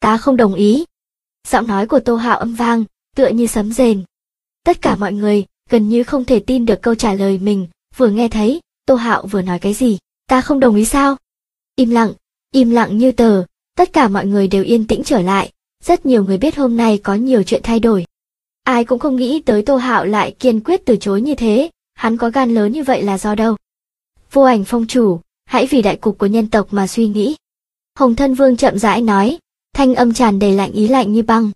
Ta không đồng ý. Giọng nói của Tô Hạo âm vang, tựa như sấm rền. Tất cả mọi người gần như không thể tin được câu trả lời mình vừa nghe thấy. Tô Hạo vừa nói cái gì? Ta không đồng ý sao? Im lặng như tờ. Tất cả mọi người đều yên tĩnh trở lại. Rất nhiều người biết hôm nay có nhiều chuyện thay đổi. Ai cũng không nghĩ tới Tô Hạo lại kiên quyết từ chối như thế. Hắn có gan lớn như vậy là do đâu? Vô Ảnh Phong chủ, hãy vì đại cục của nhân tộc mà suy nghĩ. Hồng Thân Vương chậm rãi nói, thanh âm tràn đầy lạnh ý, lạnh như băng.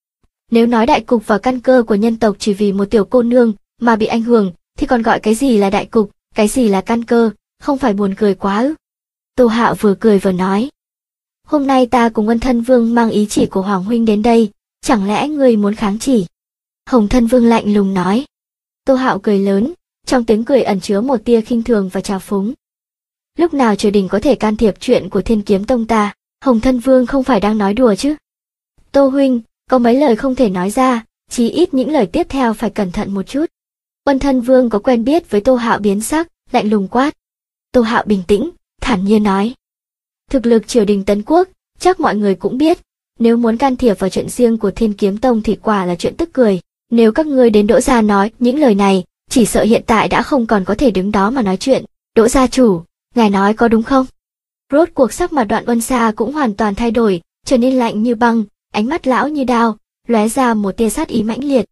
Nếu nói đại cục và căn cơ của nhân tộc chỉ vì một tiểu cô nương mà bị ảnh hưởng, thì còn gọi cái gì là đại cục, cái gì là căn cơ, không phải buồn cười quá ư? Tô Hạo vừa cười vừa nói. Hôm nay ta cùng Ân Thân Vương mang ý chỉ của Hoàng huynh đến đây, chẳng lẽ ngươi muốn kháng chỉ? Hồng Thân Vương lạnh lùng nói. Tô Hạo cười lớn, trong tiếng cười ẩn chứa một tia khinh thường và trào phúng. Lúc nào triều đình có thể can thiệp chuyện của Thiên Kiếm Tông ta? Hồng Thân Vương không phải đang nói đùa chứ? Tô huynh, có mấy lời không thể nói ra, chí ít những lời tiếp theo phải cẩn thận một chút. Ân Thân Vương có quen biết với Tô Hạo biến sắc, lạnh lùng quát. Tô Hạo bình tĩnh, thản nhiên nói. Thực lực triều đình Tấn Quốc, chắc mọi người cũng biết, nếu muốn can thiệp vào chuyện riêng của Thiên Kiếm Tông thì quả là chuyện tức cười. Nếu các ngươi đến Đỗ gia nói những lời này, chỉ sợ hiện tại đã không còn có thể đứng đó mà nói chuyện. Đỗ gia chủ, ngài nói có đúng không? Rốt cuộc sắc mặt Đoạn Ân Sa cũng hoàn toàn thay đổi, trở nên lạnh như băng, ánh mắt lão như đao, lóe ra một tia sát ý mãnh liệt.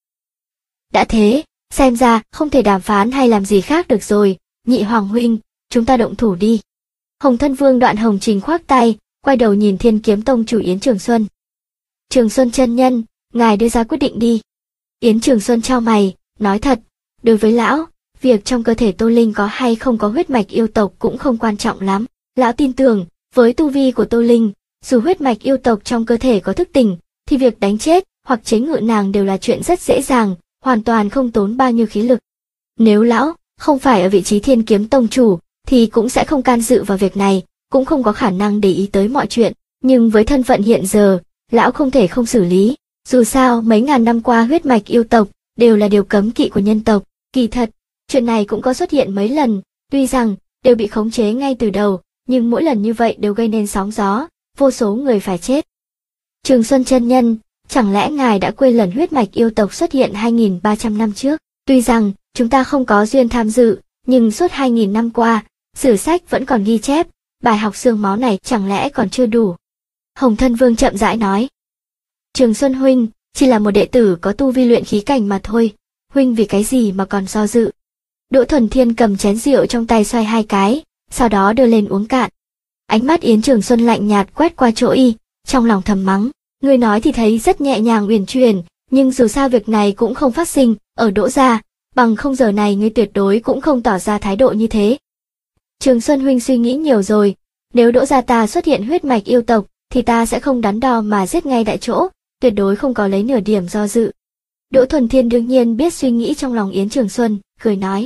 Đã thế, xem ra không thể đàm phán hay làm gì khác được rồi, Nhị Hoàng huynh, chúng ta động thủ đi. Hồng Thân Vương Đoạn Hồng Trình khoác tay, quay đầu nhìn Thiên Kiếm Tông chủ Yến Trường Xuân. Trường Xuân chân nhân, ngài đưa ra quyết định đi. Yến Trường Xuân chau mày, nói thật, đối với lão, việc trong cơ thể Tô Linh có hay không có huyết mạch yêu tộc cũng không quan trọng lắm. Lão tin tưởng, với tu vi của Tô Linh, dù huyết mạch yêu tộc trong cơ thể có thức tỉnh, thì việc đánh chết hoặc chế ngự nàng đều là chuyện rất dễ dàng, hoàn toàn không tốn bao nhiêu khí lực. Nếu lão không phải ở vị trí Thiên Kiếm Tông chủ, thì cũng sẽ không can dự vào việc này, cũng không có khả năng để ý tới mọi chuyện. Nhưng với thân phận hiện giờ, lão không thể không xử lý. Dù sao mấy ngàn năm qua huyết mạch yêu tộc đều là điều cấm kỵ của nhân tộc. Kỳ thật, chuyện này cũng có xuất hiện mấy lần, tuy rằng đều bị khống chế ngay từ đầu, nhưng mỗi lần như vậy đều gây nên sóng gió, vô số người phải chết. Trường Xuân chân nhân, chẳng lẽ ngài đã quên lần huyết mạch yêu tộc xuất hiện 2.300 năm trước? Tuy rằng chúng ta không có duyên tham dự, nhưng suốt 2.000 năm qua, sử sách vẫn còn ghi chép, bài học xương máu này chẳng lẽ còn chưa đủ? Hồng Thân Vương chậm rãi nói. Trường Xuân huynh, chỉ là một đệ tử có tu vi luyện khí cảnh mà thôi, huynh vì cái gì mà còn do dự? Đỗ Thuần Thiên cầm chén rượu trong tay xoay hai cái, sau đó đưa lên uống cạn. Ánh mắt Yến Trường Xuân lạnh nhạt quét qua chỗ y, trong lòng thầm mắng, người nói thì thấy rất nhẹ nhàng uyển chuyển, nhưng dù sao việc này cũng không phát sinh ở Đỗ gia, bằng không giờ này ngươi tuyệt đối cũng không tỏ ra thái độ như thế. Trường Xuân huynh suy nghĩ nhiều rồi, nếu Đỗ gia ta xuất hiện huyết mạch yêu tộc, thì ta sẽ không đắn đo mà giết ngay tại chỗ, tuyệt đối không có lấy nửa điểm do dự. Đỗ Thuần Thiên đương nhiên biết suy nghĩ trong lòng Yến Trường Xuân, cười nói.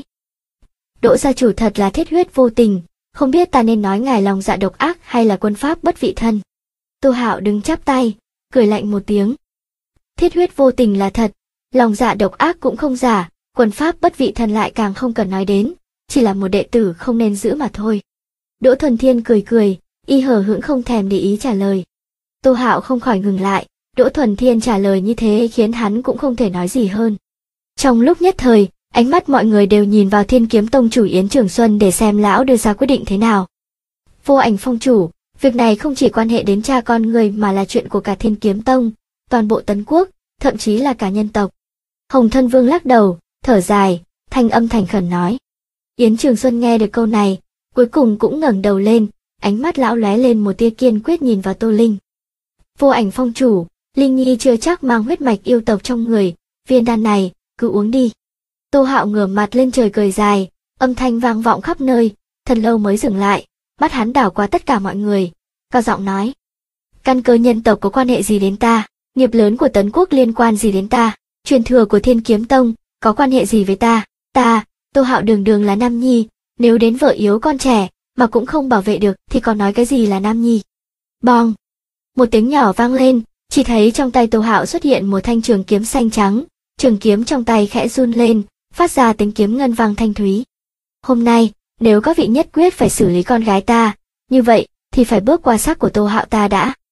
Đỗ gia chủ thật là thiết huyết vô tình, không biết ta nên nói ngài lòng dạ độc ác hay là quân pháp bất vị thân. Tô Hạo đứng chắp tay, cười lạnh một tiếng. Thiết huyết vô tình là thật, lòng dạ độc ác cũng không giả, quân pháp bất vị thân lại càng không cần nói đến, chỉ là một đệ tử không nên giữ mà thôi. Đỗ Thuần Thiên cười cười, y hờ hững không thèm để ý trả lời. Tô Hạo không khỏi ngừng lại, Đỗ Thuần Thiên trả lời như thế khiến hắn cũng không thể nói gì hơn. Trong lúc nhất thời, ánh mắt mọi người đều nhìn vào Thiên Kiếm Tông chủ Yến Trường Xuân để xem lão đưa ra quyết định thế nào. Vô Ảnh Phong chủ, việc này không chỉ quan hệ đến cha con người mà là chuyện của cả Thiên Kiếm Tông, toàn bộ Tấn Quốc, thậm chí là cả nhân tộc. Hồng Thân Vương lắc đầu, thở dài, thanh âm thành khẩn nói. Yến Trường Xuân nghe được câu này, cuối cùng cũng ngẩng đầu lên, ánh mắt lão lóe lên một tia kiên quyết nhìn vào Tô Linh. Vô Ảnh Phong chủ, Linh Nhi chưa chắc mang huyết mạch yêu tộc trong người, viên đan này, cứ uống đi. Tô Hạo ngửa mặt lên trời cười dài, âm thanh vang vọng khắp nơi, thật lâu mới dừng lại, mắt hắn đảo qua tất cả mọi người, cao giọng nói. Căn cơ nhân tộc có quan hệ gì đến ta, nghiệp lớn của Tấn Quốc liên quan gì đến ta, truyền thừa của Thiên Kiếm Tông, có quan hệ gì với ta, Tô Hạo đường đường là nam nhi, nếu đến vợ yếu con trẻ, mà cũng không bảo vệ được thì còn nói cái gì là nam nhi. Bong! Một tiếng nhỏ vang lên, chỉ thấy trong tay Tô Hạo xuất hiện một thanh trường kiếm xanh trắng, trường kiếm trong tay khẽ run lên, phát ra tiếng kiếm ngân vang thanh thúy. Hôm nay, nếu các vị nhất quyết phải xử lý con gái ta, như vậy, thì phải bước qua xác của Tô Hạo ta đã.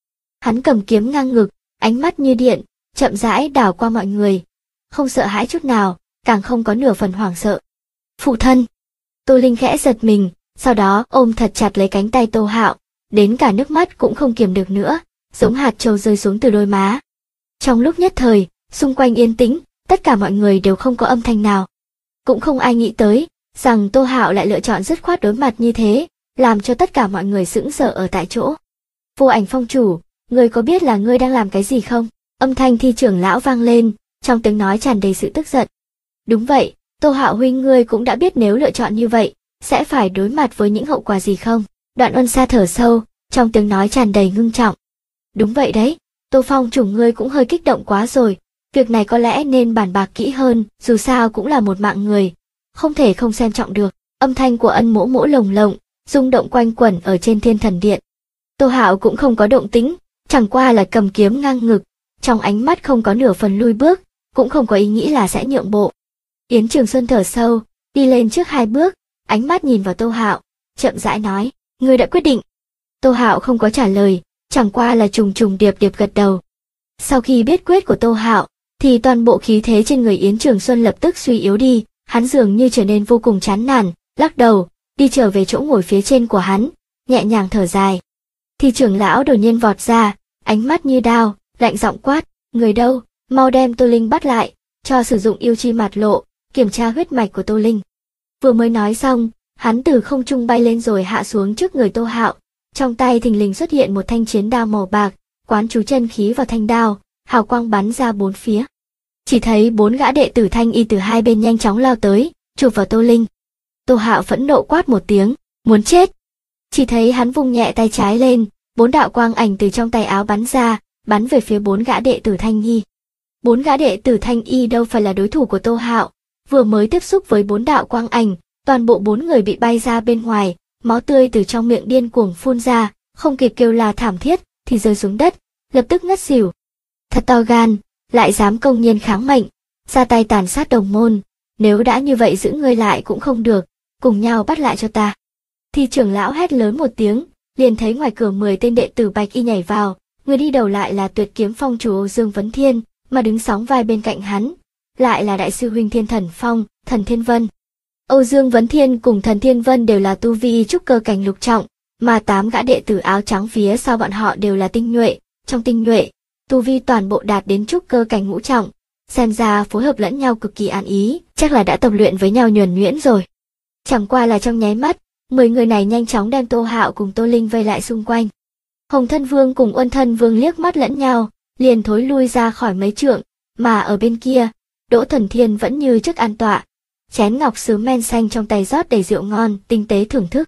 Hắn cầm kiếm ngang ngực, ánh mắt như điện, chậm rãi đảo qua mọi người. Không sợ hãi chút nào, càng không có nửa phần hoảng sợ. Phụ thân! Tô Linh khẽ giật mình, sau đó ôm thật chặt lấy cánh tay Tô Hạo, đến cả nước mắt cũng không kiềm được nữa, giống hạt châu rơi xuống từ đôi má. Trong lúc nhất thời, xung quanh yên tĩnh, tất cả mọi người đều không có âm thanh nào. Cũng không ai nghĩ tới, rằng Tô Hạo lại lựa chọn dứt khoát đối mặt như thế, làm cho tất cả mọi người sững sờ ở tại chỗ. Vô Ảnh Phong chủ, ngươi có biết là ngươi đang làm cái gì không? Âm thanh Thi trưởng lão vang lên, trong tiếng nói tràn đầy sự tức giận. Đúng vậy, Tô Hạo huynh, ngươi cũng đã biết nếu lựa chọn như vậy, sẽ phải đối mặt với những hậu quả gì không? Đoạn Ân Sa thở sâu, trong tiếng nói tràn đầy ngưng trọng. Đúng vậy đấy, Tô Phong chủ, ngươi cũng hơi kích động quá rồi, việc này có lẽ nên bàn bạc kỹ hơn, dù sao cũng là một mạng người, không thể không xem trọng được. Âm thanh của Ân Mỗ Mỗ lồng lộng, rung động quanh quẩn ở trên Thiên Thần Điện. Tô Hạo cũng không có động tĩnh, chẳng qua là cầm kiếm ngang ngực, trong ánh mắt không có nửa phần lui bước, cũng không có ý nghĩ là sẽ nhượng bộ. Yến Trường Xuân thở sâu, đi lên trước 2 bước, ánh mắt nhìn vào Tô Hạo, chậm rãi nói, ngươi đã quyết định. Tô Hạo không có trả lời, chẳng qua là trùng trùng điệp điệp gật đầu. Sau khi biết quyết của Tô Hạo, thì toàn bộ khí thế trên người Yến Trường Xuân lập tức suy yếu đi, hắn dường như trở nên vô cùng chán nản, lắc đầu, đi trở về chỗ ngồi phía trên của hắn, nhẹ nhàng thở dài. Thì trưởng lão đột nhiên vọt ra, ánh mắt như đao, lạnh giọng quát, người đâu, mau đem Tô Linh bắt lại, cho sử dụng yêu chi mạt lộ, kiểm tra huyết mạch của Tô Linh. Vừa mới nói xong, hắn từ không trung bay lên rồi hạ xuống trước người Tô Hạo, trong tay thình lình xuất hiện một thanh chiến đao màu bạc, quán chú chân khí vào thanh đao, hào quang bắn ra 4 phía. Chỉ thấy 4 gã đệ tử Thanh Y từ hai bên nhanh chóng lao tới, chụp vào Tô Linh. Tô Hạo phẫn nộ quát một tiếng, muốn chết. Chỉ thấy hắn vung nhẹ tay trái lên, 4 đạo quang ảnh từ trong tay áo bắn ra, bắn về phía 4 gã đệ tử Thanh Y. 4 gã đệ tử Thanh Y đâu phải là đối thủ của Tô Hạo, vừa mới tiếp xúc với 4 đạo quang ảnh, toàn bộ 4 người bị bay ra bên ngoài, máu tươi từ trong miệng điên cuồng phun ra, không kịp kêu la thảm thiết thì rơi xuống đất, lập tức ngất xỉu. Thật to gan, lại dám công nhiên kháng mệnh, ra tay tàn sát đồng môn, nếu đã như vậy giữ ngươi lại cũng không được, cùng nhau bắt lại cho ta. Thì trưởng lão hét lớn một tiếng, liền thấy ngoài cửa 10 tên đệ tử Bạch Y nhảy vào, người đi đầu lại là Tuyệt Kiếm Phong chủ Âu Dương Vấn Thiên, mà đứng sóng vai bên cạnh hắn, lại là đại sư huynh Thiên Thần Phong, Thần Thiên Vân. Âu Dương Vấn Thiên cùng Thần Thiên Vân đều là tu vi trúc cơ cảnh lục trọng, mà 8 gã đệ tử áo trắng phía sau bọn họ đều là tinh nhuệ, trong tinh nhuệ, tu vi toàn bộ đạt đến trúc cơ cảnh ngũ trọng, xem ra phối hợp lẫn nhau cực kỳ an ý, chắc là đã tập luyện với nhau nhuần nhuyễn rồi. Chẳng qua là trong nháy mắt, 10 người này nhanh chóng đem Tô Hạo cùng Tô Linh vây lại xung quanh. Hồng Thân Vương cùng Uân Thân Vương liếc mắt lẫn nhau, liền thối lui ra khỏi mấy trượng, mà ở bên kia, Đỗ Thần Thiên vẫn như trước an tọa, chén ngọc sứ men xanh trong tay rót đầy rượu ngon, tinh tế thưởng thức.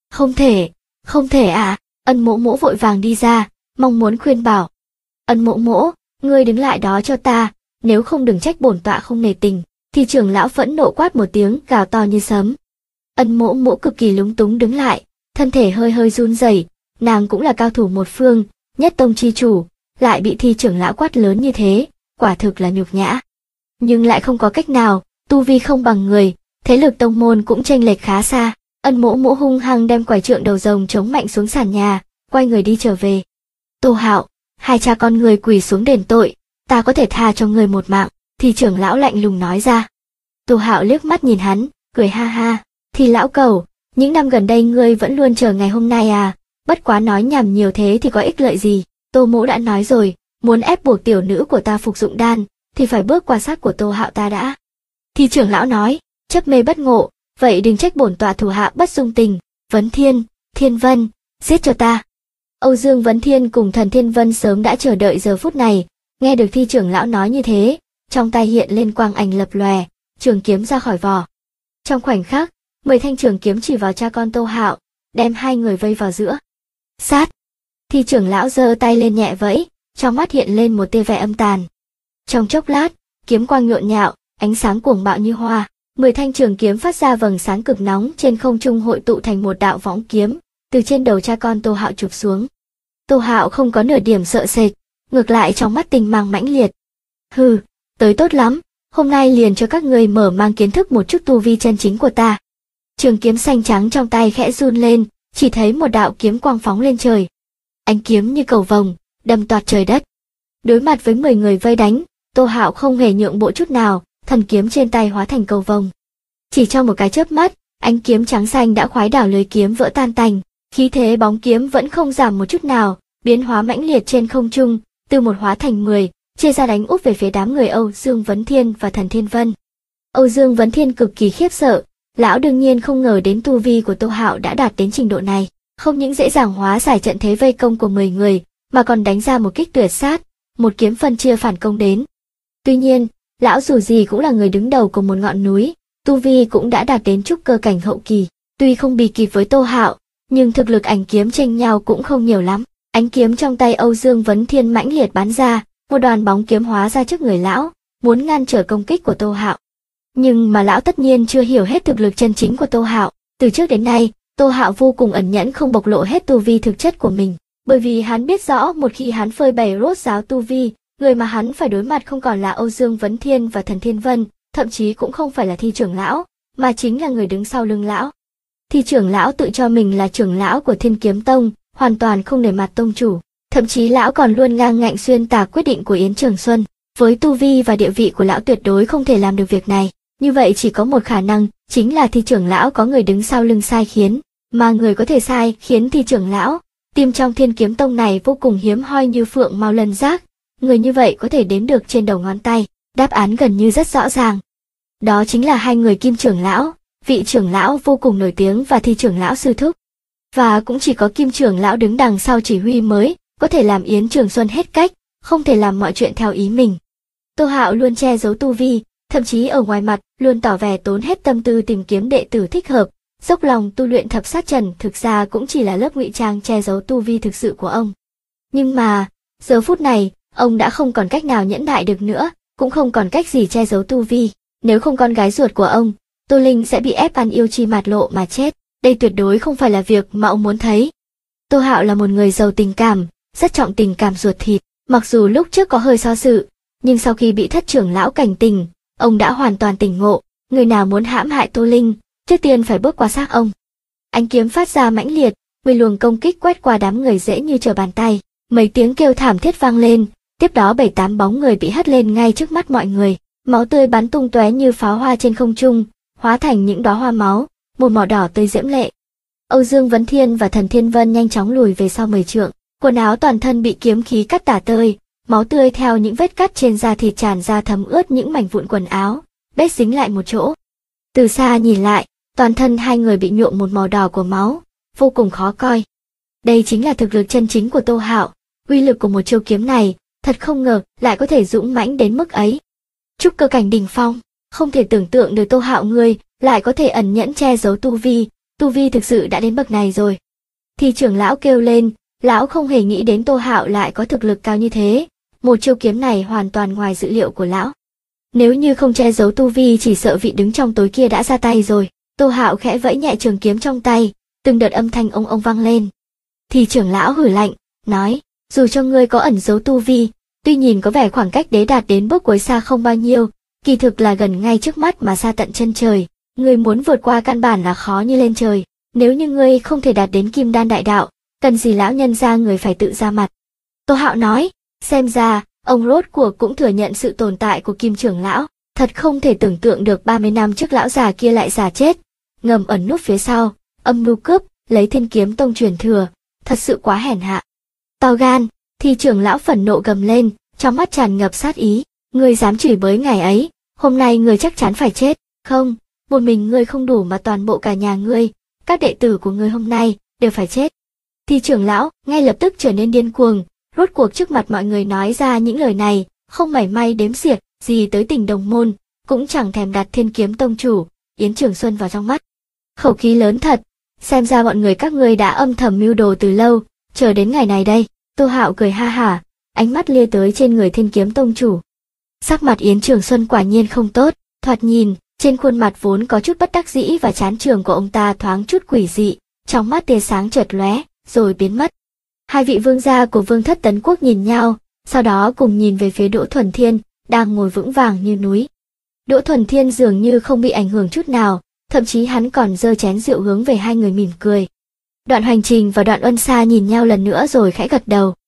Không thể à, Ân Mỗ Mỗ vội vàng đi ra, mong muốn khuyên bảo. Ân Mỗ Mỗ, ngươi đứng lại đó cho ta, nếu không đừng trách bổn tọa không nể tình. Thì trưởng lão phẫn nộ quát một tiếng, gào to như sấm. Ân Mỗ Mỗ cực kỳ lúng túng đứng lại, thân thể hơi hơi run rẩy, nàng cũng là cao thủ một phương, nhất tông chi chủ, lại bị Thi trưởng lão quát lớn như thế, quả thực là nhục nhã. Nhưng lại không có cách nào, tu vi không bằng người, thế lực tông môn cũng chênh lệch khá xa. Ân Mỗ Mỗ hung hăng đem quải trượng đầu rồng chống mạnh xuống sàn nhà, quay người đi trở về. Tô Hạo, hai cha con người quỳ xuống đền tội, ta có thể tha cho người một mạng. Thì trưởng lão lạnh lùng nói ra. Tô Hạo liếc mắt nhìn hắn, cười ha ha. Thì lão cẩu, những năm gần đây ngươi vẫn luôn chờ ngày hôm nay à, bất quá nói nhảm nhiều thế thì có ích lợi gì. Tô Mỗ đã nói rồi, muốn ép buộc tiểu nữ của ta phục dụng đan, thì phải bước qua sát của Tô Hạo ta đã. Thì trưởng lão nói, chấp mê bất ngộ, vậy đừng trách bổn tọa thủ hạ bất dung tình. Vấn Thiên, Thiên Vân, giết cho ta. Âu Dương Vấn Thiên cùng Thần Thiên Vân sớm đã chờ đợi giờ phút này, nghe được Thi trưởng lão nói như thế, trong tay hiện lên quang ảnh lập lòe, trường kiếm ra khỏi vỏ. Trong khoảnh khắc, 10 thanh trường kiếm chỉ vào cha con Tô Hạo, đem hai người vây vào giữa. Sát! Thi trưởng lão giơ tay lên nhẹ vẫy, trong mắt hiện lên một tia vẻ âm tàn. Trong chốc lát, kiếm quang nhộn nhạo, ánh sáng cuồng bạo như hoa, 10 thanh trường kiếm phát ra vầng sáng cực nóng trên không trung hội tụ thành một đạo võng kiếm, từ trên đầu cha con Tô Hạo chụp xuống. Tô Hạo không có nửa điểm sợ sệt, ngược lại trong mắt tinh mang mãnh liệt. Hừ, tới tốt lắm, hôm nay liền cho các ngươi mở mang kiến thức một chút tu vi chân chính của ta. Trường kiếm xanh trắng trong tay khẽ run lên, chỉ thấy một đạo kiếm quang phóng lên trời. Ánh kiếm như cầu vồng, đâm toạc trời đất. Đối mặt với 10 người vây đánh, Tô Hạo không hề nhượng bộ chút nào, thần kiếm trên tay hóa thành cầu vồng. Chỉ trong một cái chớp mắt, ánh kiếm trắng xanh đã khoái đảo lưới kiếm vỡ tan tành, khí thế bóng kiếm vẫn không giảm một chút nào, biến hóa mãnh liệt trên không trung, từ một hóa thành 10, chia ra đánh úp về phía đám người Âu Dương Vấn Thiên và Thần Thiên Vân. Âu Dương Vấn Thiên cực kỳ khiếp sợ, lão đương nhiên không ngờ đến tu vi của Tô Hạo đã đạt đến trình độ này, không những dễ dàng hóa giải trận thế vây công của 10 người, mà còn đánh ra một kích tuyệt sát, một kiếm phân chia phản công đến. Tuy nhiên, lão dù gì cũng là người đứng đầu của một ngọn núi, tu vi cũng đã đạt đến trúc cơ cảnh hậu kỳ, tuy không bì kịp với Tô Hạo, nhưng thực lực ảnh kiếm chênh nhau cũng không nhiều lắm. Ánh kiếm trong tay Âu Dương Vấn Thiên mãnh liệt bắn ra, một đoàn bóng kiếm hóa ra trước người lão, muốn ngăn trở công kích của Tô Hạo. Nhưng mà lão tất nhiên chưa hiểu hết thực lực chân chính của Tô Hạo, từ trước đến nay, Tô Hạo vô cùng ẩn nhẫn không bộc lộ hết tu vi thực chất của mình, bởi vì hắn biết rõ một khi hắn phơi bày rốt ráo tu vi, người mà hắn phải đối mặt không còn là Âu Dương Vấn Thiên và Thần Thiên Vân, thậm chí cũng không phải là Thi trưởng lão, mà chính là người đứng sau lưng lão. Thi trưởng lão tự cho mình là trưởng lão của Thiên Kiếm Tông, hoàn toàn không nể mặt tông chủ, thậm chí lão còn luôn ngang ngạnh xuyên tạc quyết định của Yến Trường Xuân. Với tu vi và địa vị của lão tuyệt đối không thể làm được việc này, như vậy chỉ có một khả năng, chính là Thi trưởng lão có người đứng sau lưng sai khiến, mà người có thể sai khiến Thi trưởng lão, tìm trong Thiên Kiếm Tông này vô cùng hiếm hoi như phượng mao lân giác, người như vậy có thể đếm được trên đầu ngón tay, đáp án gần như rất rõ ràng. Đó chính là hai người Kim trưởng lão, vị trưởng lão vô cùng nổi tiếng và Thi trưởng lão sư thúc. Và cũng chỉ có Kim trưởng lão đứng đằng sau chỉ huy mới có thể làm Yến Trường Xuân hết cách, không thể làm mọi chuyện theo ý mình. Tô Hạo luôn che giấu tu vi, thậm chí ở ngoài mặt luôn tỏ vẻ tốn hết tâm tư tìm kiếm đệ tử thích hợp, dốc lòng tu luyện thập sát trần, thực ra cũng chỉ là lớp ngụy trang che giấu tu vi thực sự của ông. Nhưng mà, giờ phút này, ông đã không còn cách nào nhẫn nại được nữa, cũng không còn cách gì che giấu tu vi. Nếu không con gái ruột của ông, Tô Linh sẽ bị ép ăn yêu chi mạt lộ mà chết. Đây tuyệt đối không phải là việc mà ông muốn thấy. Tô Hạo là một người giàu tình cảm, rất trọng tình cảm ruột thịt, mặc dù lúc trước có hơi so sự, nhưng sau khi bị thất trưởng lão cảnh tình, ông đã hoàn toàn tỉnh ngộ, người nào muốn hãm hại Tô Linh, trước tiên phải bước qua xác ông. Ánh kiếm phát ra mãnh liệt, 10 luồng công kích quét qua đám người dễ như trở bàn tay, mấy tiếng kêu thảm thiết vang lên, tiếp đó 7-8 bóng người bị hất lên ngay trước mắt mọi người, máu tươi bắn tung tóe như pháo hoa trên không trung, hóa thành những đóa hoa máu, một màu đỏ tươi diễm lệ. Âu Dương Vấn Thiên và Thần Thiên Vân nhanh chóng lùi về sau 10 trượng, quần áo toàn thân bị kiếm khí cắt tả tơi, máu tươi theo những vết cắt trên da thịt tràn ra thấm ướt những mảnh vụn quần áo, bết dính lại một chỗ. Từ xa nhìn lại, toàn thân hai người bị nhuộm một màu đỏ của máu, vô cùng khó coi. Đây chính là thực lực chân chính của Tô Hạo, uy lực của một chiêu kiếm này, thật không ngờ lại có thể dũng mãnh đến mức ấy. Trúc cơ cảnh đỉnh phong, không thể tưởng tượng được Tô Hạo ngươi lại có thể ẩn nhẫn che giấu tu vi thực sự đã đến bậc này rồi. Thì trưởng lão kêu lên, lão không hề nghĩ đến Tô Hạo lại có thực lực cao như thế, một chiêu kiếm này hoàn toàn ngoài dự liệu của lão. Nếu như không che giấu tu vi chỉ sợ vị đứng trong tối kia đã ra tay rồi. Tô Hạo khẽ vẫy nhẹ trường kiếm trong tay, từng đợt âm thanh ông vang lên. Thì trưởng lão hử lạnh, nói, dù cho ngươi có ẩn giấu tu vi, tuy nhìn có vẻ khoảng cách đế đạt đến bước cuối xa không bao nhiêu, kỳ thực là gần ngay trước mắt mà xa tận chân trời, ngươi muốn vượt qua căn bản là khó như lên trời, nếu như ngươi không thể đạt đến kim đan đại đạo, cần gì lão nhân ra người phải tự ra mặt. Tô Hạo nói, xem ra, ông rốt cuộc cũng thừa nhận sự tồn tại của Kim trưởng lão, thật không thể tưởng tượng được 30 năm trước lão già kia lại già chết, ngầm ẩn núp phía sau, âm mưu cướp, lấy Thiên Kiếm Tông truyền thừa, thật sự quá hèn hạ. To gan, thì trưởng lão phẫn nộ gầm lên, trong mắt tràn ngập sát ý, ngươi dám chửi bới ngày ấy, hôm nay ngươi chắc chắn phải chết, không, một mình ngươi không đủ mà toàn bộ cả nhà ngươi, các đệ tử của ngươi hôm nay đều phải chết. Thì trưởng lão ngay lập tức trở nên điên cuồng, rốt cuộc trước mặt mọi người nói ra những lời này, không mảy may đếm xiệt gì tới tình đồng môn, cũng chẳng thèm đặt Thiên Kiếm Tông chủ Yến Trường Xuân vào trong mắt. Khẩu khí lớn thật, xem ra bọn người các ngươi đã âm thầm mưu đồ từ lâu, chờ đến ngày này đây. Tô Hạo cười ha hả, ánh mắt lia tới trên người Thiên Kiếm Tông chủ. Sắc mặt Yến Trường Xuân quả nhiên không tốt, thoạt nhìn, trên khuôn mặt vốn có chút bất đắc dĩ và chán trường của ông ta thoáng chút quỷ dị, trong mắt tia sáng chợt lóe, rồi biến mất. Hai vị vương gia của Vương thất Tấn Quốc nhìn nhau, sau đó cùng nhìn về phía Đỗ Thuần Thiên, đang ngồi vững vàng như núi. Đỗ Thuần Thiên dường như không bị ảnh hưởng chút nào, thậm chí hắn còn giơ chén rượu hướng về hai người mỉm cười. Đoạn Hoành Trình và Đoạn Uân Sa nhìn nhau lần nữa rồi khẽ gật đầu.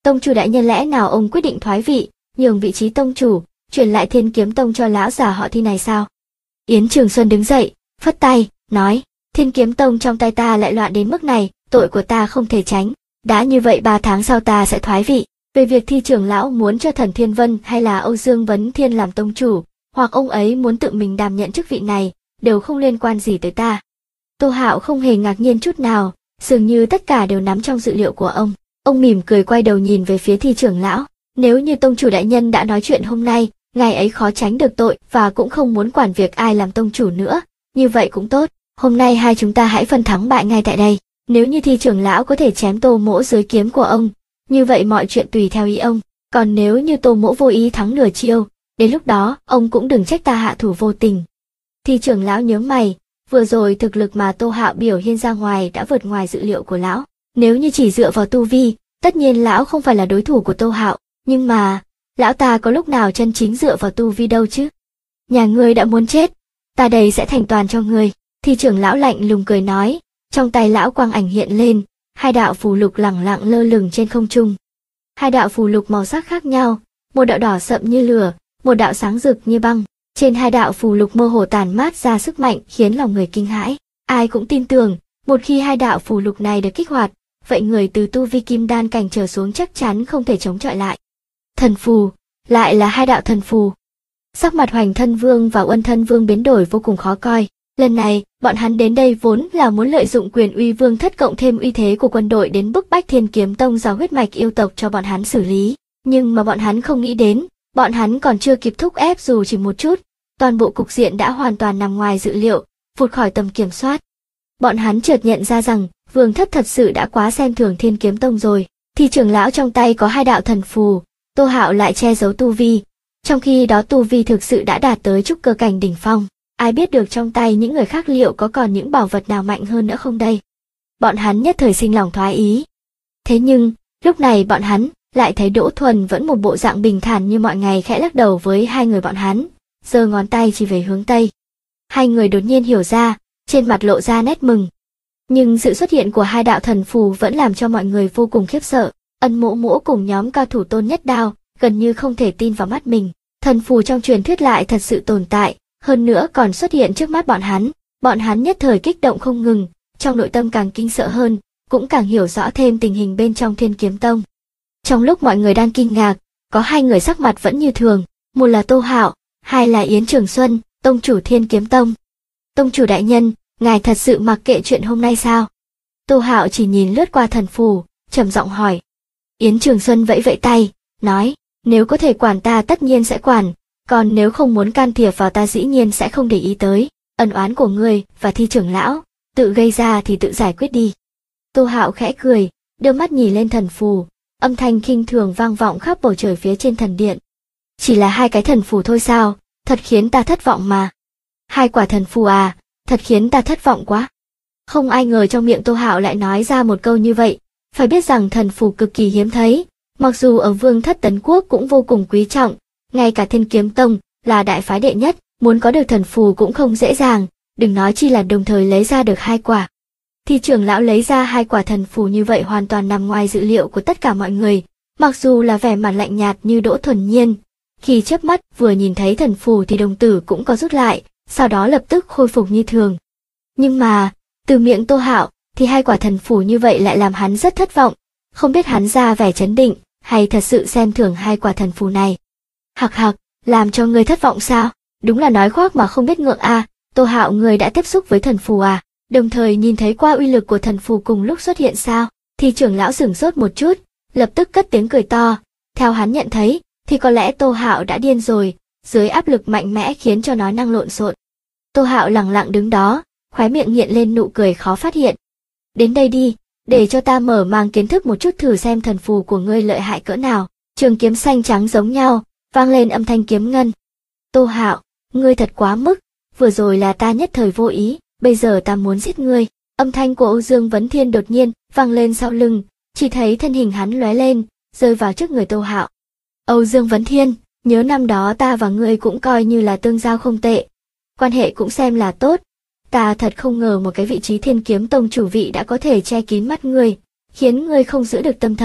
Tông chủ đại nhân, lẽ nào ông quyết định thoái vị, nhường vị trí tông chủ, chuyển lại Thiên Kiếm Tông cho lão già họ Thi này sao? Yến Trường Xuân đứng dậy, phất tay, nói, Thiên Kiếm Tông trong tay ta lại loạn đến mức này, tội của ta không thể tránh. Đã như vậy 3 tháng sau ta sẽ thoái vị. Về việc Thi trưởng lão muốn cho Thần Thiên Vân hay là Âu Dương Vấn Thiên làm tông chủ, hoặc ông ấy muốn tự mình đảm nhận chức vị này, đều không liên quan gì tới ta. Tô Hạo không hề ngạc nhiên chút nào, dường như tất cả đều nằm trong dự liệu của ông. Ông mỉm cười quay đầu nhìn về phía Thi trưởng lão. Nếu như tông chủ đại nhân đã nói chuyện hôm nay, ngài ấy khó tránh được tội và cũng không muốn quản việc ai làm tông chủ nữa, như vậy cũng tốt. Hôm nay hai chúng ta hãy phân thắng bại ngay tại đây. Nếu như Thi trưởng lão có thể chém Tô Mỗ dưới kiếm của ông, như vậy mọi chuyện tùy theo ý ông. Còn nếu như Tô Mỗ vô ý thắng nửa chiêu, đến lúc đó ông cũng đừng trách ta hạ thủ vô tình. Thi trưởng lão nhướng mày, vừa rồi thực lực mà Tô Hạo biểu hiện ra ngoài đã vượt ngoài dự liệu của lão. Nếu như chỉ dựa vào tu vi, tất nhiên lão không phải là đối thủ của Tô Hạo, nhưng mà lão ta có lúc nào chân chính dựa vào tu vi đâu chứ? Nhà ngươi đã muốn chết, ta đây sẽ thành toàn cho ngươi. Thi trưởng lão lạnh lùng cười nói, trong tay lão quang ảnh hiện lên, 2 đạo phù lục lẳng lặng lơ lửng trên không trung. 2 đạo phù lục màu sắc khác nhau, một đạo đỏ sậm như lửa, một đạo sáng rực như băng. Trên 2 đạo phù lục mơ hồ tản mát ra sức mạnh khiến lòng người kinh hãi. Ai cũng tin tưởng, một khi 2 đạo phù lục này được kích hoạt, vậy người từ tu vi kim đan cảnh trở xuống chắc chắn không thể chống chọi lại. Thần phù, lại là 2 đạo thần phù. Sắc mặt Hoành Thân Vương và Uân Thân Vương biến đổi vô cùng khó coi. Lần này, bọn hắn đến đây vốn là muốn lợi dụng quyền uy vương thất cộng thêm uy thế của quân đội đến bức bách Thiên Kiếm Tông giao huyết mạch yêu tộc cho bọn hắn xử lý. Nhưng mà bọn hắn không nghĩ đến, bọn hắn còn chưa kịp thúc ép dù chỉ một chút, toàn bộ cục diện đã hoàn toàn nằm ngoài dự liệu, vụt khỏi tầm kiểm soát. Bọn hắn chợt nhận ra rằng, vương thất thật sự đã quá xem thường Thiên Kiếm Tông rồi. Thì trưởng lão trong tay có 2 đạo thần phù, Tô Hạo lại che giấu tu vi, trong khi đó tu vi thực sự đã đạt tới trúc cơ cảnh đỉnh phong. Ai biết được trong tay những người khác liệu có còn những bảo vật nào mạnh hơn nữa không đây? Bọn hắn nhất thời sinh lòng thoái ý. Thế nhưng, lúc này bọn hắn lại thấy Đỗ Thuần vẫn một bộ dạng bình thản như mọi ngày, khẽ lắc đầu với 2 người bọn hắn, giơ ngón tay chỉ về hướng Tây. 2 người đột nhiên hiểu ra, trên mặt lộ ra nét mừng. Nhưng sự xuất hiện của 2 đạo thần phù vẫn làm cho mọi người vô cùng khiếp sợ. Ân Mỗ Mỗ cùng nhóm cao thủ Tôn Nhất Đao gần như không thể tin vào mắt mình. Thần phù trong truyền thuyết lại thật sự tồn tại, hơn nữa còn xuất hiện trước mắt bọn hắn. Bọn hắn nhất thời kích động không ngừng, trong nội tâm càng kinh sợ hơn, cũng càng hiểu rõ thêm tình hình bên trong Thiên Kiếm Tông. Trong lúc mọi người đang kinh ngạc, có 2 người sắc mặt vẫn như thường, một là Tô Hạo, 2 là Yến Trường Xuân, tông chủ Thiên Kiếm Tông. Tông chủ đại nhân, ngài thật sự mặc kệ chuyện hôm nay sao? Tô Hạo chỉ nhìn lướt qua thần phù, trầm giọng hỏi. Yến Trường Xuân vẫy vẫy tay, nói, nếu có thể quản ta tất nhiên sẽ quản, còn nếu không muốn can thiệp vào ta dĩ nhiên sẽ không để ý tới. Ân oán của ngươi và Thi trưởng lão, tự gây ra thì tự giải quyết đi. Tô Hạo khẽ cười, đưa mắt nhìn lên thần phù, âm thanh khinh thường vang vọng khắp bầu trời phía trên thần điện. Chỉ là 2 cái thần phù thôi sao, thật khiến ta thất vọng mà. 2 quả thần phù à, thật khiến ta thất vọng quá. Không ai ngờ trong miệng Tô Hạo lại nói ra một câu như vậy. Phải biết rằng thần phù cực kỳ hiếm thấy, mặc dù ở Vương thất Tấn Quốc cũng vô cùng quý trọng, ngay cả Thiên Kiếm Tông là đại phái đệ nhất, muốn có được thần phù cũng không dễ dàng, đừng nói chi là đồng thời lấy ra được 2 quả. Thì trưởng lão lấy ra 2 quả thần phù như vậy hoàn toàn nằm ngoài dự liệu của tất cả mọi người, mặc dù là vẻ mặt lạnh nhạt như Đỗ Thuần Nhiên. Khi chớp mắt vừa nhìn thấy thần phù thì đồng tử cũng có rút lại, sau đó lập tức khôi phục như thường. Nhưng mà, từ miệng Tô Hạo, thì 2 quả thần phù như vậy lại làm hắn rất thất vọng, không biết hắn ra vẻ chấn định, hay thật sự xem thường 2 quả thần phù này. Hặc hặc, làm cho ngươi thất vọng sao? Đúng là nói khoác mà không biết ngượng à, Tô Hạo ngươi đã tiếp xúc với thần phù à, đồng thời nhìn thấy qua uy lực của thần phù cùng lúc xuất hiện sao? Thì trưởng lão sửng sốt một chút, lập tức cất tiếng cười to, theo hắn nhận thấy, thì có lẽ Tô Hạo đã điên rồi, dưới áp lực mạnh mẽ khiến cho nói năng lộn xộn. Tô Hạo lẳng lặng đứng đó, khóe miệng hiện lên nụ cười khó phát hiện. Đến đây đi, để cho ta mở mang kiến thức một chút thử xem thần phù của ngươi lợi hại cỡ nào. Trường kiếm xanh trắng giống nhau, vang lên âm thanh kiếm ngân. Tô Hạo, ngươi thật quá mức, vừa rồi là ta nhất thời vô ý, bây giờ ta muốn giết ngươi. Âm thanh của Âu Dương Vấn Thiên đột nhiên vang lên sau lưng, chỉ thấy thân hình hắn lóe lên, rơi vào trước người Tô Hạo. Âu Dương Vấn Thiên, nhớ năm đó ta và ngươi cũng coi như là tương giao không tệ, quan hệ cũng xem là tốt. Ta thật không ngờ một cái vị trí Thiên Kiếm Tông chủ vị đã có thể che kín mắt ngươi, khiến ngươi không giữ được tâm thần,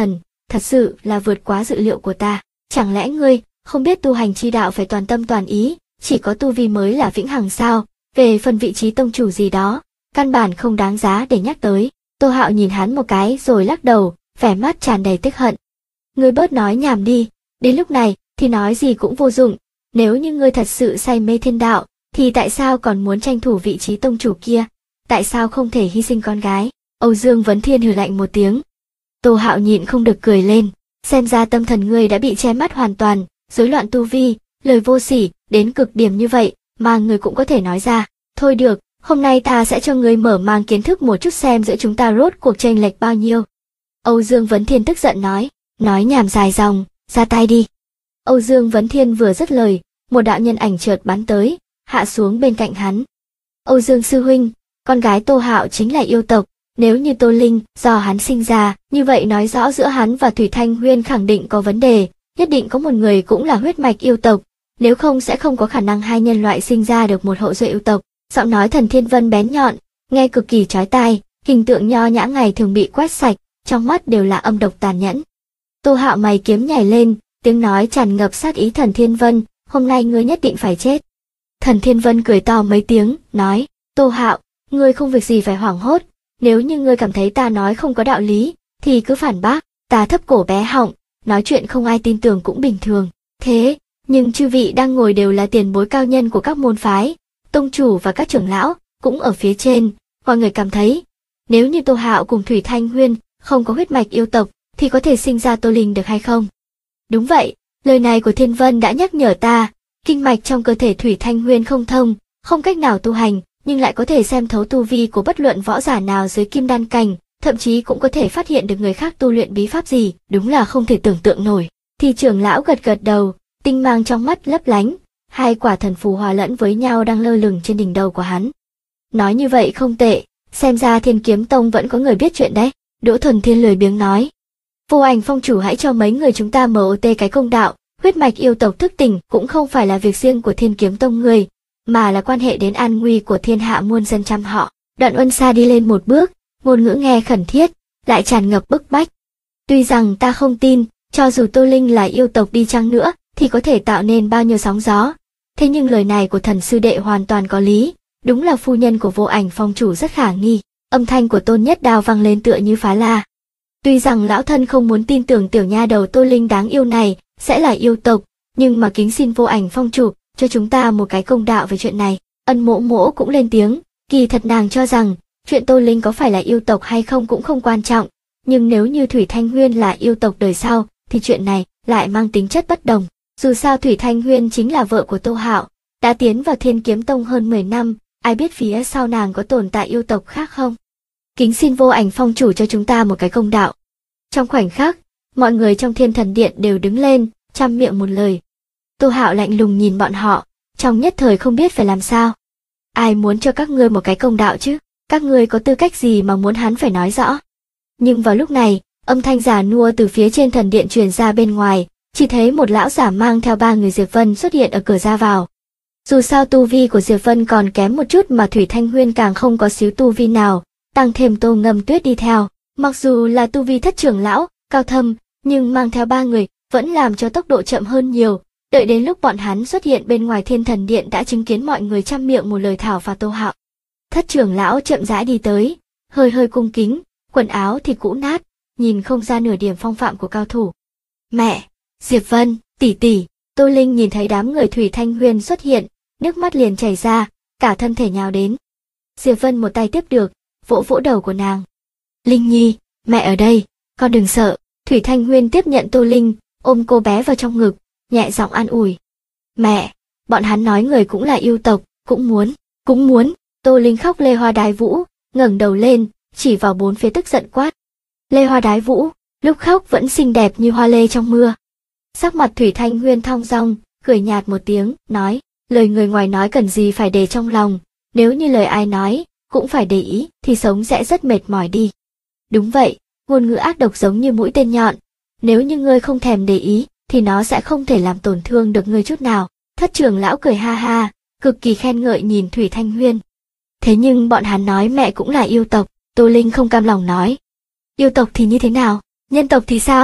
thật sự là vượt quá dự liệu của ta. Chẳng lẽ ngươi không biết tu hành chi đạo phải toàn tâm toàn ý, chỉ có tu vi mới là vĩnh hằng sao? Về phần vị trí tông chủ gì đó, căn bản không đáng giá để nhắc tới. Tô Hạo nhìn hắn một cái rồi lắc đầu, vẻ mắt tràn đầy tức hận. Ngươi bớt nói nhảm đi, đến lúc này thì nói gì cũng vô dụng. Nếu như ngươi thật sự say mê thiên đạo, thì tại sao còn muốn tranh thủ vị trí tông chủ kia? Tại sao không thể hy sinh con gái? Âu Dương Vấn Thiên hừ lạnh một tiếng. Tô Hạo nhịn không được cười lên, xem ra tâm thần ngươi đã bị che mắt hoàn toàn, rối loạn tu vi, lời vô sỉ đến cực điểm như vậy mà ngươi cũng có thể nói ra. Thôi được, hôm nay ta sẽ cho ngươi mở mang kiến thức một chút xem giữa chúng ta rốt cuộc chênh lệch bao nhiêu. Âu Dương Vấn Thiên tức giận nói nhảm dài dòng, ra tay đi. Âu Dương Vấn Thiên vừa dứt lời, một đạo nhân ảnh chợt bắn tới, hạ xuống bên cạnh hắn. Âu Dương sư huynh, con gái Tô Hạo chính là yêu tộc, nếu như Tô Linh do hắn sinh ra, như vậy nói rõ giữa hắn và Thủy Thanh Huyên khẳng định có vấn đề, nhất định có một người cũng là huyết mạch yêu tộc, nếu không sẽ không có khả năng hai nhân loại sinh ra được một hậu duệ yêu tộc. Giọng nói Thần Thiên Vân bén nhọn, nghe cực kỳ chói tai, hình tượng nho nhã ngày thường bị quét sạch, trong mắt đều là âm độc tàn nhẫn. Tô Hạo mày kiếm nhảy lên, tiếng nói tràn ngập sát ý. Thần Thiên Vân, hôm nay ngươi nhất định phải chết. Thần Thiên Vân cười to mấy tiếng, nói, Tô Hạo, ngươi không việc gì phải hoảng hốt, nếu như ngươi cảm thấy ta nói không có đạo lý, thì cứ phản bác. Ta thấp cổ bé họng, nói chuyện không ai tin tưởng cũng bình thường. Thế, nhưng chư vị đang ngồi đều là tiền bối cao nhân của các môn phái, tông chủ và các trưởng lão cũng ở phía trên, mọi người cảm thấy, nếu như Tô Hạo cùng Thủy Thanh Huyên không có huyết mạch yêu tộc, thì có thể sinh ra Tô Linh được hay không? Đúng vậy, lời này của Thiên Vân đã nhắc nhở ta, kinh mạch trong cơ thể Thủy Thanh Huyên không thông, không cách nào tu hành, nhưng lại có thể xem thấu tu vi của bất luận võ giả nào dưới kim đan cảnh, thậm chí cũng có thể phát hiện được người khác tu luyện bí pháp gì, đúng là không thể tưởng tượng nổi. Thì trưởng lão gật gật đầu, tinh mang trong mắt lấp lánh, hai quả thần phù hòa lẫn với nhau đang lơ lửng trên đỉnh đầu của hắn. Nói như vậy không tệ, xem ra Thiên Kiếm Tông vẫn có người biết chuyện đấy. Đỗ Thuần Thiên lười biếng nói. Vô Ảnh Phong chủ hãy cho mấy người chúng ta MOT cái công đạo, huyết mạch yêu tộc thức tỉnh cũng không phải là việc riêng của Thiên Kiếm Tông người, mà là quan hệ đến an nguy của thiên hạ muôn dân trăm họ. Đoạn Uân Sa đi lên một bước, ngôn ngữ nghe khẩn thiết, lại tràn ngập bức bách. Tuy rằng ta không tin, cho dù Tô Linh là yêu tộc đi chăng nữa, thì có thể tạo nên bao nhiêu sóng gió. Thế nhưng lời này của thần sư đệ hoàn toàn có lý, đúng là phu nhân của Vô Ảnh Phong chủ rất khả nghi. Âm thanh của Tôn Nhất Đao vang lên tựa như phá la. Tuy rằng lão thân không muốn tin tưởng tiểu nha đầu Tô Linh đáng yêu này sẽ là yêu tộc, nhưng mà kính xin Vô Ảnh Phong chủ cho chúng ta một cái công đạo về chuyện này. Ân Mỗ Mỗ cũng lên tiếng, kỳ thật nàng cho rằng chuyện Tô Linh có phải là yêu tộc hay không cũng không quan trọng, nhưng nếu như Thủy Thanh Huyên là yêu tộc đời sau, thì chuyện này lại mang tính chất bất đồng. Dù sao Thủy Thanh Huyên chính là vợ của Tô Hạo, đã tiến vào Thiên Kiếm Tông hơn 10 năm, ai biết phía sau nàng có tồn tại yêu tộc khác không? Kính xin Vô Ảnh Phong chủ cho chúng ta một cái công đạo. Trong khoảnh khắc, mọi người trong Thiên Thần Điện đều đứng lên, trăm miệng một lời. Tô Hạo lạnh lùng nhìn bọn họ, trong nhất thời không biết phải làm sao. Ai muốn cho các ngươi một cái công đạo chứ? Các ngươi có tư cách gì mà muốn hắn phải nói rõ? Nhưng vào lúc này, âm thanh già nua từ phía trên thần điện truyền ra bên ngoài, chỉ thấy một lão giả mang theo 3 người Diệp Vân xuất hiện ở cửa ra vào. Dù sao tu vi của Diệp Vân còn kém một chút mà Thủy Thanh Huyên càng không có xíu tu vi nào, tăng thêm Tô Ngâm Tuyết đi theo, mặc dù là tu vi thất trưởng lão, cao thâm, nhưng mang theo 3 người vẫn làm cho tốc độ chậm hơn nhiều. Đợi đến lúc bọn hắn xuất hiện bên ngoài Thiên Thần Điện đã chứng kiến mọi người trăm miệng một lời thảo phạt Tô Hạo. Thất trưởng lão chậm rãi đi tới, hơi hơi cung kính, quần áo thì cũ nát, nhìn không ra nửa điểm phong phạm của cao thủ. Mẹ, Diệp Vân, tỷ tỷ. Tô Linh nhìn thấy đám người Thủy Thanh Huyên xuất hiện, nước mắt liền chảy ra, cả thân thể nhào đến. Diệp Vân một tay tiếp được, vỗ vỗ đầu của nàng. Linh Nhi, mẹ ở đây, con đừng sợ. Thủy Thanh Huyên tiếp nhận Tô Linh, ôm cô bé vào trong ngực, nhẹ giọng an ủi. Mẹ, bọn hắn nói người cũng là yêu tộc, cũng muốn. Tô Linh khóc lê hoa đái vũ, ngẩng đầu lên, chỉ vào bốn phía tức giận quát. Lê hoa đái vũ, lúc khóc vẫn xinh đẹp như hoa lê trong mưa. Sắc mặt Thủy Thanh Huyên thong dong, cười nhạt một tiếng, nói, lời người ngoài nói cần gì phải để trong lòng, nếu như lời ai nói, cũng phải để ý, thì sống sẽ rất mệt mỏi đi. Đúng vậy, ngôn ngữ ác độc giống như mũi tên nhọn, nếu như ngươi không thèm để ý, thì nó sẽ không thể làm tổn thương được ngươi chút nào. Thất trưởng lão cười ha ha, cực kỳ khen ngợi nhìn Thủy Thanh Huyên. Thế nhưng bọn hắn nói mẹ cũng là yêu tộc, Tô Linh không cam lòng nói. Yêu tộc thì như thế nào, nhân tộc thì sao,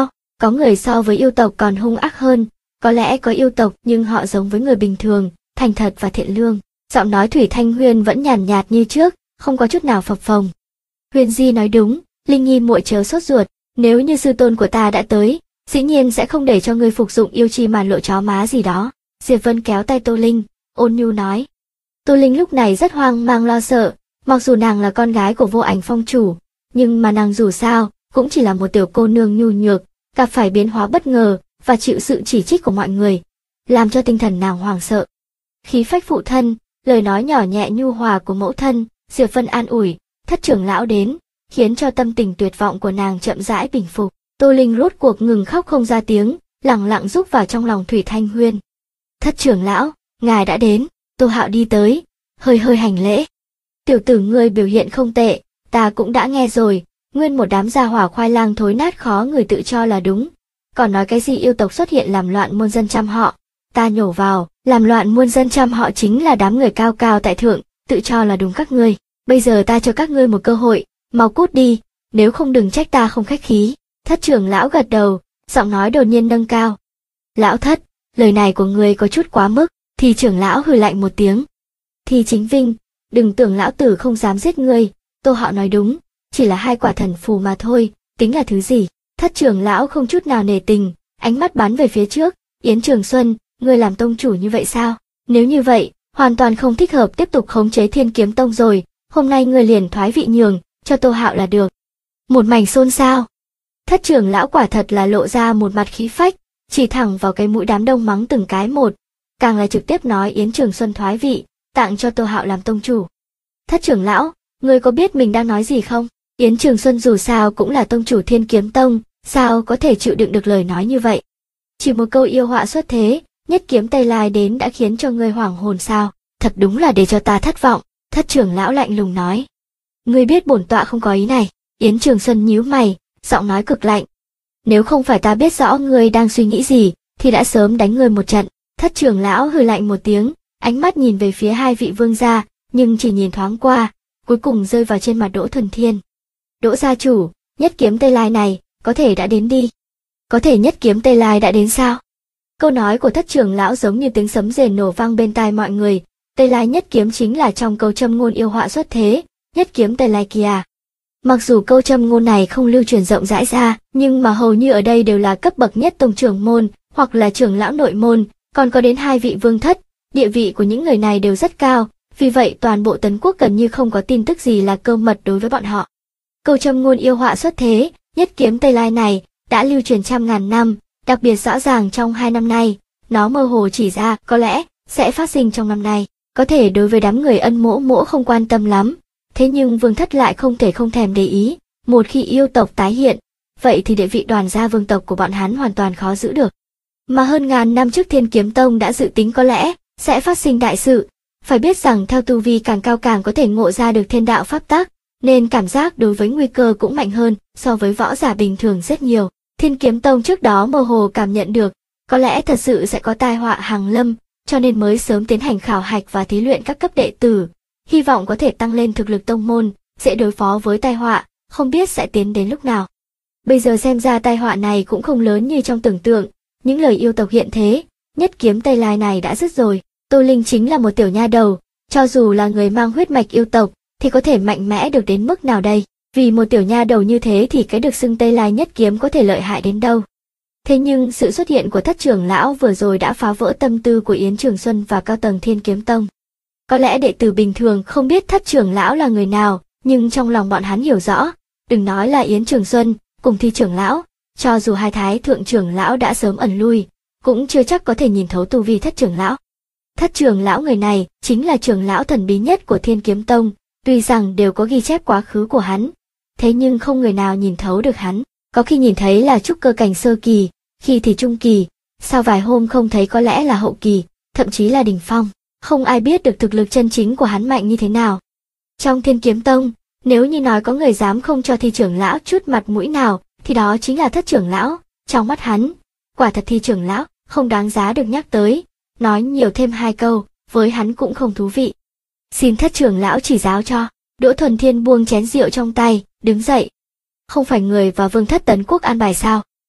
Có người so với yêu tộc còn hung ác hơn, có lẽ có yêu tộc nhưng họ giống với người bình thường, thành thật và thiện lương. Giọng nói Thủy Thanh Huyên vẫn nhàn nhạt như trước, không có chút nào phập phồng. Huyên Di nói đúng, Linh Nhi muội chớ sốt ruột, nếu như sư tôn của ta đã tới, dĩ nhiên sẽ không để cho ngươi phục dụng yêu chi màn lộ chó má gì đó. Diệp Vân kéo tay Tô Linh, ôn nhu nói. Tô Linh lúc này rất hoang mang lo sợ, mặc dù nàng là con gái của Vô Ảnh Phong chủ, nhưng mà nàng dù sao cũng chỉ là một tiểu cô nương nhu nhược, gặp phải biến hóa bất ngờ và chịu sự chỉ trích của mọi người, làm cho tinh thần nàng hoảng sợ. Khí phách phụ thân, lời nói nhỏ nhẹ nhu hòa của mẫu thân, Diệp Vân an ủi, Thất trưởng lão đến, khiến cho tâm tình tuyệt vọng của nàng chậm rãi bình phục. Tô Linh rốt cuộc ngừng khóc không ra tiếng, lặng lặng rúc vào trong lòng Thủy Thanh Huyên. Thất trưởng lão, ngài đã đến. Tô Hạo đi tới, hơi hơi hành lễ. Tiểu tử ngươi biểu hiện không tệ, ta cũng đã nghe rồi, nguyên một đám gia hỏa khoai lang thối nát khó người tự cho là đúng. Còn nói cái gì yêu tộc xuất hiện làm loạn muôn dân trăm họ, ta nhổ vào, làm loạn muôn dân trăm họ chính là đám người cao cao tại thượng, tự cho là đúng các ngươi. Bây giờ ta cho các ngươi một cơ hội, mau cút đi, nếu không đừng trách ta không khách khí. Thất trưởng lão gật đầu, giọng nói đột nhiên nâng cao. Lão Thất, lời này của ngươi có chút quá mức. Thì trưởng lão hừ lạnh một tiếng. Thì Chính Vinh, đừng tưởng lão tử không dám giết ngươi, Tô Hạo nói đúng, chỉ là 2 quả thần phù mà thôi, tính là thứ gì. Thất trưởng lão không chút nào nể tình, ánh mắt bắn về phía trước, Yến Trường Xuân, ngươi làm tông chủ như vậy sao? Nếu như vậy, hoàn toàn không thích hợp tiếp tục khống chế Thiên Kiếm Tông rồi, hôm nay ngươi liền thoái vị nhường, cho Tô Hạo là được. Một mảnh xôn xao. Thất trưởng lão quả thật là lộ ra một mặt khí phách, chỉ thẳng vào cái mũi đám đông mắng từng cái một. Càng là trực tiếp nói Yến Trường Xuân thoái vị, tặng cho Tô Hạo làm tông chủ. Thất trưởng lão, ngươi có biết mình đang nói gì không? Yến Trường Xuân dù sao cũng là tông chủ Thiên Kiếm Tông, sao có thể chịu đựng được lời nói như vậy? Chỉ một câu yêu họa xuất thế, nhất kiếm Tây Lai đến đã khiến cho ngươi hoảng hồn sao? Thật đúng là để cho ta thất vọng. Thất trưởng lão lạnh lùng nói. Ngươi biết bổn tọa không có ý này. Yến Trường Xuân nhíu mày, giọng nói cực lạnh. Nếu không phải ta biết rõ ngươi đang suy nghĩ gì, thì đã sớm đánh ngươi một trận. Thất trưởng lão hừ lạnh một tiếng, ánh mắt nhìn về phía 2 vị vương gia, nhưng chỉ nhìn thoáng qua, cuối cùng rơi vào trên mặt Đỗ Thuần Thiên. Đỗ gia chủ, nhất kiếm Tây Lai này, có thể đã đến đi. Có thể nhất kiếm Tây Lai đã đến sao? Câu nói của thất trưởng lão giống như tiếng sấm rền nổ vang bên tai mọi người, Tây Lai nhất kiếm chính là trong câu châm ngôn yêu họa xuất thế, nhất kiếm Tây Lai kia. Mặc dù câu châm ngôn này không lưu truyền rộng rãi ra, nhưng mà hầu như ở đây đều là cấp bậc nhất tông trưởng môn, hoặc là trưởng lão nội môn, còn có đến 2 vị vương thất, địa vị của những người này đều rất cao, vì vậy toàn bộ Tấn Quốc gần như không có tin tức gì là cơ mật đối với bọn họ. Câu châm ngôn yêu họa xuất thế, nhất kiếm Tây Lai này, đã lưu truyền trăm ngàn năm, đặc biệt rõ ràng trong 2 năm nay, nó mơ hồ chỉ ra có lẽ sẽ phát sinh trong năm nay, có thể đối với đám người Ân Mỗ Mỗ không quan tâm lắm, thế nhưng vương thất lại không thể không thèm để ý, một khi yêu tộc tái hiện, vậy thì địa vị đoàn gia vương tộc của bọn hắn hoàn toàn khó giữ được. Mà hơn ngàn năm trước Thiên Kiếm Tông đã dự tính có lẽ sẽ phát sinh đại sự, phải biết rằng theo tu vi càng cao càng có thể ngộ ra được thiên đạo pháp tắc, nên cảm giác đối với nguy cơ cũng mạnh hơn so với võ giả bình thường rất nhiều. Thiên Kiếm Tông trước đó mơ hồ cảm nhận được, có lẽ thật sự sẽ có tai họa hàng lâm, cho nên mới sớm tiến hành khảo hạch và thí luyện các cấp đệ tử, hy vọng có thể tăng lên thực lực tông môn, dễ đối phó với tai họa, không biết sẽ tiến đến lúc nào. Bây giờ xem ra tai họa này cũng không lớn như trong tưởng tượng, những lời yêu tộc hiện thế, nhất kiếm Tây Lai này đã dứt rồi. Tô Linh chính là một tiểu nha đầu, cho dù là người mang huyết mạch yêu tộc, thì có thể mạnh mẽ được đến mức nào đây? Vì một tiểu nha đầu như thế thì cái được xưng Tây Lai nhất kiếm có thể lợi hại đến đâu? Thế nhưng sự xuất hiện của thất trưởng lão vừa rồi đã phá vỡ tâm tư của Yến Trường Xuân và cao tầng Thiên Kiếm Tông. Có lẽ đệ tử bình thường không biết thất trưởng lão là người nào, nhưng trong lòng bọn hắn hiểu rõ, đừng nói là Yến Trường Xuân, cùng Thi trưởng lão, cho dù 2 thái thượng trưởng lão đã sớm ẩn lui, cũng chưa chắc có thể nhìn thấu tu vi thất trưởng lão. Thất trưởng lão người này chính là trưởng lão thần bí nhất của Thiên Kiếm Tông, tuy rằng đều có ghi chép quá khứ của hắn, thế nhưng không người nào nhìn thấu được hắn, có khi nhìn thấy là trúc cơ cảnh sơ kỳ, khi thì trung kỳ, sau vài hôm không thấy có lẽ là hậu kỳ, thậm chí là đỉnh phong, không ai biết được thực lực chân chính của hắn mạnh như thế nào. Trong Thiên Kiếm Tông, nếu như nói có người dám không cho Thi trưởng lão chút mặt mũi nào, thì đó chính là thất trưởng lão, trong mắt hắn, quả thật Thi trưởng lão không đáng giá được nhắc tới, nói nhiều thêm 2 câu, với hắn cũng không thú vị. Xin thất trưởng lão chỉ giáo cho. Đỗ Thuần Thiên buông chén rượu trong tay, đứng dậy. Không phải người và vương thất Tấn Quốc an bài sao?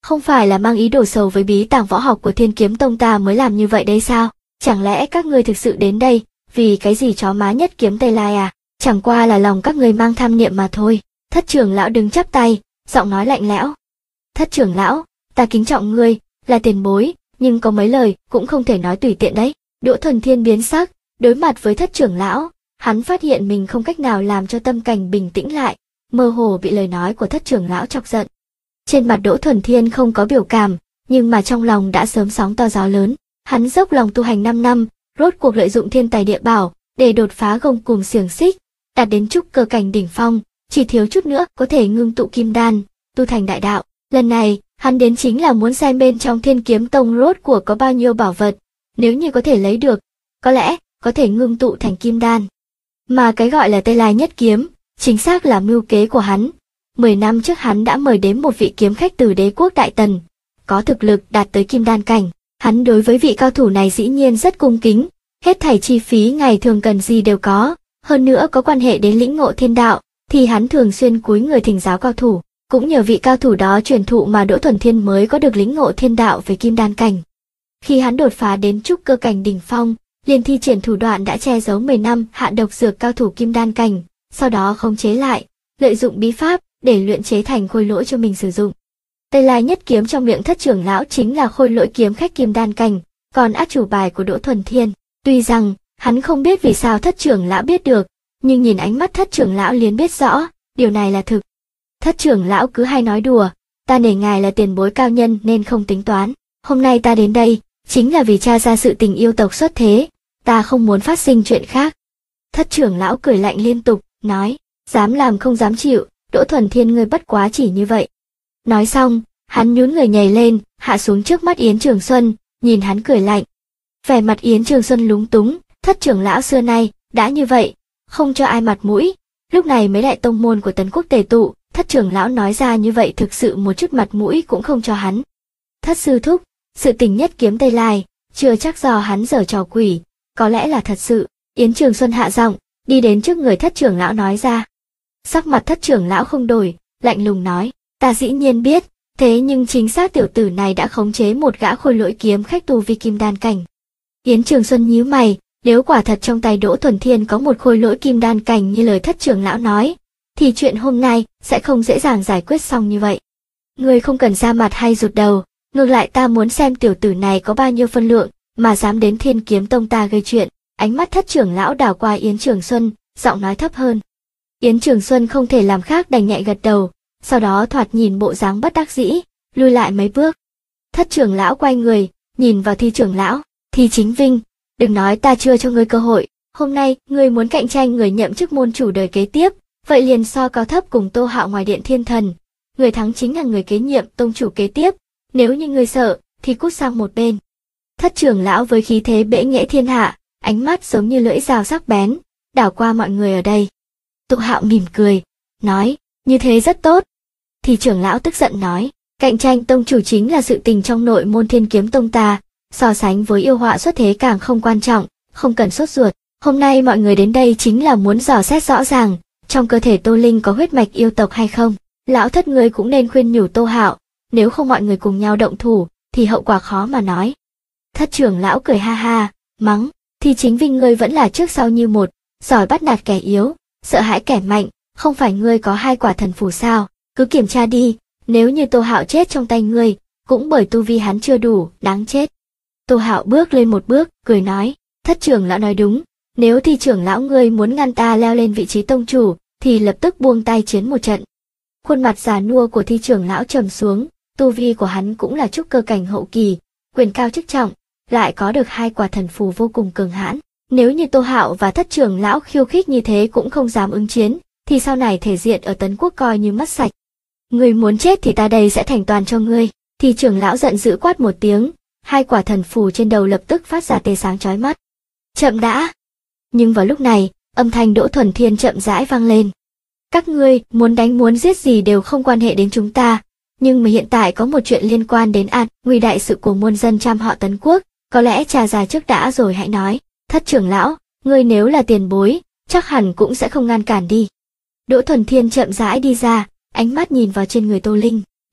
Không phải là mang ý đồ sầu với bí tàng võ học của Thiên Kiếm Tông ta mới làm như vậy đấy sao? Chẳng lẽ các ngươi thực sự đến đây vì cái gì chó má nhất kiếm Tây Lai à? Chẳng qua là lòng các ngươi mang tham niệm mà thôi. Thất trưởng lão đứng chắp tay, giọng nói lạnh lẽo. Thất trưởng lão, ta kính trọng ngươi, là tiền bối, nhưng có mấy lời cũng không thể nói tùy tiện đấy. Đỗ Thuần Thiên biến sắc, đối mặt với thất trưởng lão, hắn phát hiện mình không cách nào làm cho tâm cảnh bình tĩnh lại, mơ hồ bị lời nói của thất trưởng lão chọc giận. Trên mặt Đỗ Thuần Thiên không có biểu cảm, nhưng mà trong lòng đã sớm sóng to gió lớn. Hắn dốc lòng tu hành 5 năm, rốt cuộc lợi dụng thiên tài địa bảo để đột phá gông cùm xiềng xích, đạt đến trúc cơ cảnh đỉnh phong, chỉ thiếu chút nữa có thể ngưng tụ kim đan, tu thành đại đạo. Lần này, hắn đến chính là muốn xem bên trong Thiên Kiếm Tông rốt cuộc có bao nhiêu bảo vật, nếu như có thể lấy được, có lẽ có thể ngưng tụ thành kim đan. Mà cái gọi là Tây Lai nhất kiếm, chính xác là mưu kế của hắn. 10 năm trước hắn đã mời đến một vị kiếm khách từ đế quốc Đại Tần, có thực lực đạt tới kim đan cảnh. Hắn đối với vị cao thủ này dĩ nhiên rất cung kính, hết thảy chi phí ngày thường cần gì đều có, hơn nữa có quan hệ đến lĩnh ngộ thiên đạo, thì hắn thường xuyên cúi người thỉnh giáo cao thủ, cũng nhờ vị cao thủ đó truyền thụ mà Đỗ Thuần Thiên mới có được lĩnh ngộ thiên đạo về kim đan cảnh. Khi hắn đột phá đến trúc cơ cảnh đỉnh phong, liền thi triển thủ đoạn đã che giấu 10 năm hạ độc dược cao thủ kim đan cảnh, sau đó khống chế lại, lợi dụng bí pháp để luyện chế thành khôi lỗi cho mình sử dụng. Tây Lai nhất kiếm trong miệng thất trưởng lão chính là khôi lỗi kiếm khách kim đan cảnh, còn át chủ bài của Đỗ Thuần Thiên. Tuy rằng hắn không biết vì sao thất trưởng lão biết được, nhưng nhìn ánh mắt thất trưởng lão liền biết rõ, điều này là thực. Thất trưởng lão cứ hay nói đùa, ta nể ngài là tiền bối cao nhân nên không tính toán. Hôm nay ta đến đây, chính là vì tra ra sự tình yêu tộc xuất thế, ta không muốn phát sinh chuyện khác. Thất trưởng lão cười lạnh liên tục, nói, dám làm không dám chịu, Đỗ Thuần Thiên ngươi bất quá chỉ như vậy. Nói xong, hắn nhún người nhảy lên, hạ xuống trước mắt Yến Trường Xuân, nhìn hắn cười lạnh. Vẻ mặt Yến Trường Xuân lúng túng, thất trưởng lão xưa nay, đã như vậy, không cho ai mặt mũi. Lúc này mấy đại tông môn của Tấn Quốc tề tụ, thất trưởng lão nói ra như vậy thực sự một chút mặt mũi cũng không cho hắn. Thất sư thúc, sự tình nhất kiếm Tây Lai, chưa chắc do hắn giở trò quỷ, có lẽ là thật sự. Yến Trường Xuân hạ giọng, đi đến trước người thất trưởng lão nói ra. Sắc mặt thất trưởng lão không đổi, lạnh lùng nói, ta dĩ nhiên biết, thế nhưng chính xác tiểu tử này đã khống chế một gã khôi lỗi kiếm khách tu vi kim đan cảnh. Yến Trường Xuân nhíu mày, nếu quả thật trong tay Đỗ Thuần Thiên có một khôi lỗi kim đan cảnh như lời thất trưởng lão nói, thì chuyện hôm nay sẽ không dễ dàng giải quyết xong như vậy. Ngươi không cần ra mặt hay rụt đầu, ngược lại ta muốn xem tiểu tử này có bao nhiêu phân lượng, mà dám đến Thiên Kiếm Tông ta gây chuyện. Ánh mắt thất trưởng lão đảo qua Yến Trường Xuân, giọng nói thấp hơn. Yến Trường Xuân không thể làm khác đành nhẹ gật đầu, sau đó thoạt nhìn bộ dáng bất đắc dĩ, lui lại mấy bước. Thất trưởng lão quay người, nhìn vào Thi trưởng lão, Thi Chính Vinh, đừng nói ta chưa cho ngươi cơ hội, hôm nay ngươi muốn cạnh tranh người nhậm chức môn chủ đời kế tiếp, vậy liền so cao thấp cùng Tô Hạo ngoài điện thiên thần, người thắng chính là người kế nhiệm tông chủ kế tiếp, nếu như ngươi sợ, thì cút sang một bên. Thất trưởng lão với khí thế bệ nghệ thiên hạ, ánh mắt giống như lưỡi dao sắc bén, đảo qua mọi người ở đây. Tô Hạo mỉm cười, nói, như thế rất tốt. Thì trưởng lão tức giận nói, cạnh tranh tông chủ chính là sự tình trong nội môn Thiên Kiếm Tông ta, so sánh với yêu họa xuất thế càng không quan trọng, không cần sốt ruột. Hôm nay mọi người đến đây chính là muốn dò xét rõ ràng, trong cơ thể Tô Linh có huyết mạch yêu tộc hay không. Lão thất người cũng nên khuyên nhủ Tô Hạo, nếu không mọi người cùng nhau động thủ, thì hậu quả khó mà nói. Thất trưởng lão cười ha ha, mắng, Thì Chính Vinh ngươi vẫn là trước sau như một, giỏi bắt nạt kẻ yếu, sợ hãi kẻ mạnh, không phải ngươi có 2 quả thần phù sao, cứ kiểm tra đi, nếu như Tô Hạo chết trong tay ngươi, cũng bởi tu vi hắn chưa đủ, đáng chết. Tô Hạo bước lên một bước, cười nói, thất trưởng lão nói đúng, nếu Thi trưởng lão ngươi muốn ngăn ta leo lên vị trí tông chủ, thì lập tức buông tay chiến một trận. Khuôn mặt già nua của Thi trưởng lão trầm xuống, tu vi của hắn cũng là trúc cơ cảnh hậu kỳ, quyền cao chức trọng, lại có được 2 quả thần phù vô cùng cường hãn. Nếu như Tô Hạo và thất trưởng lão khiêu khích như thế cũng không dám ứng chiến, thì sau này thể diện ở Tấn Quốc coi như mất sạch. Ngươi muốn chết thì ta đây sẽ thành toàn cho ngươi. Thì trưởng lão giận dữ quát một tiếng, 2 quả thần phù trên đầu lập tức phát ra tia sáng chói mắt. Chậm đã! Nhưng vào lúc này, âm thanh Đỗ Thuần Thiên chậm rãi vang lên. Các ngươi muốn đánh muốn giết gì đều không quan hệ đến chúng ta, nhưng mà hiện tại có một chuyện liên quan đến an nguy đại sự của muôn dân trăm họ Tấn Quốc, có lẽ trà ra trước đã rồi hãy nói. Thất trưởng lão, ngươi nếu là tiền bối, chắc hẳn cũng sẽ không ngăn cản đi. Đỗ Thuần Thiên chậm rãi đi ra, ánh mắt nhìn vào trên người Tô Linh,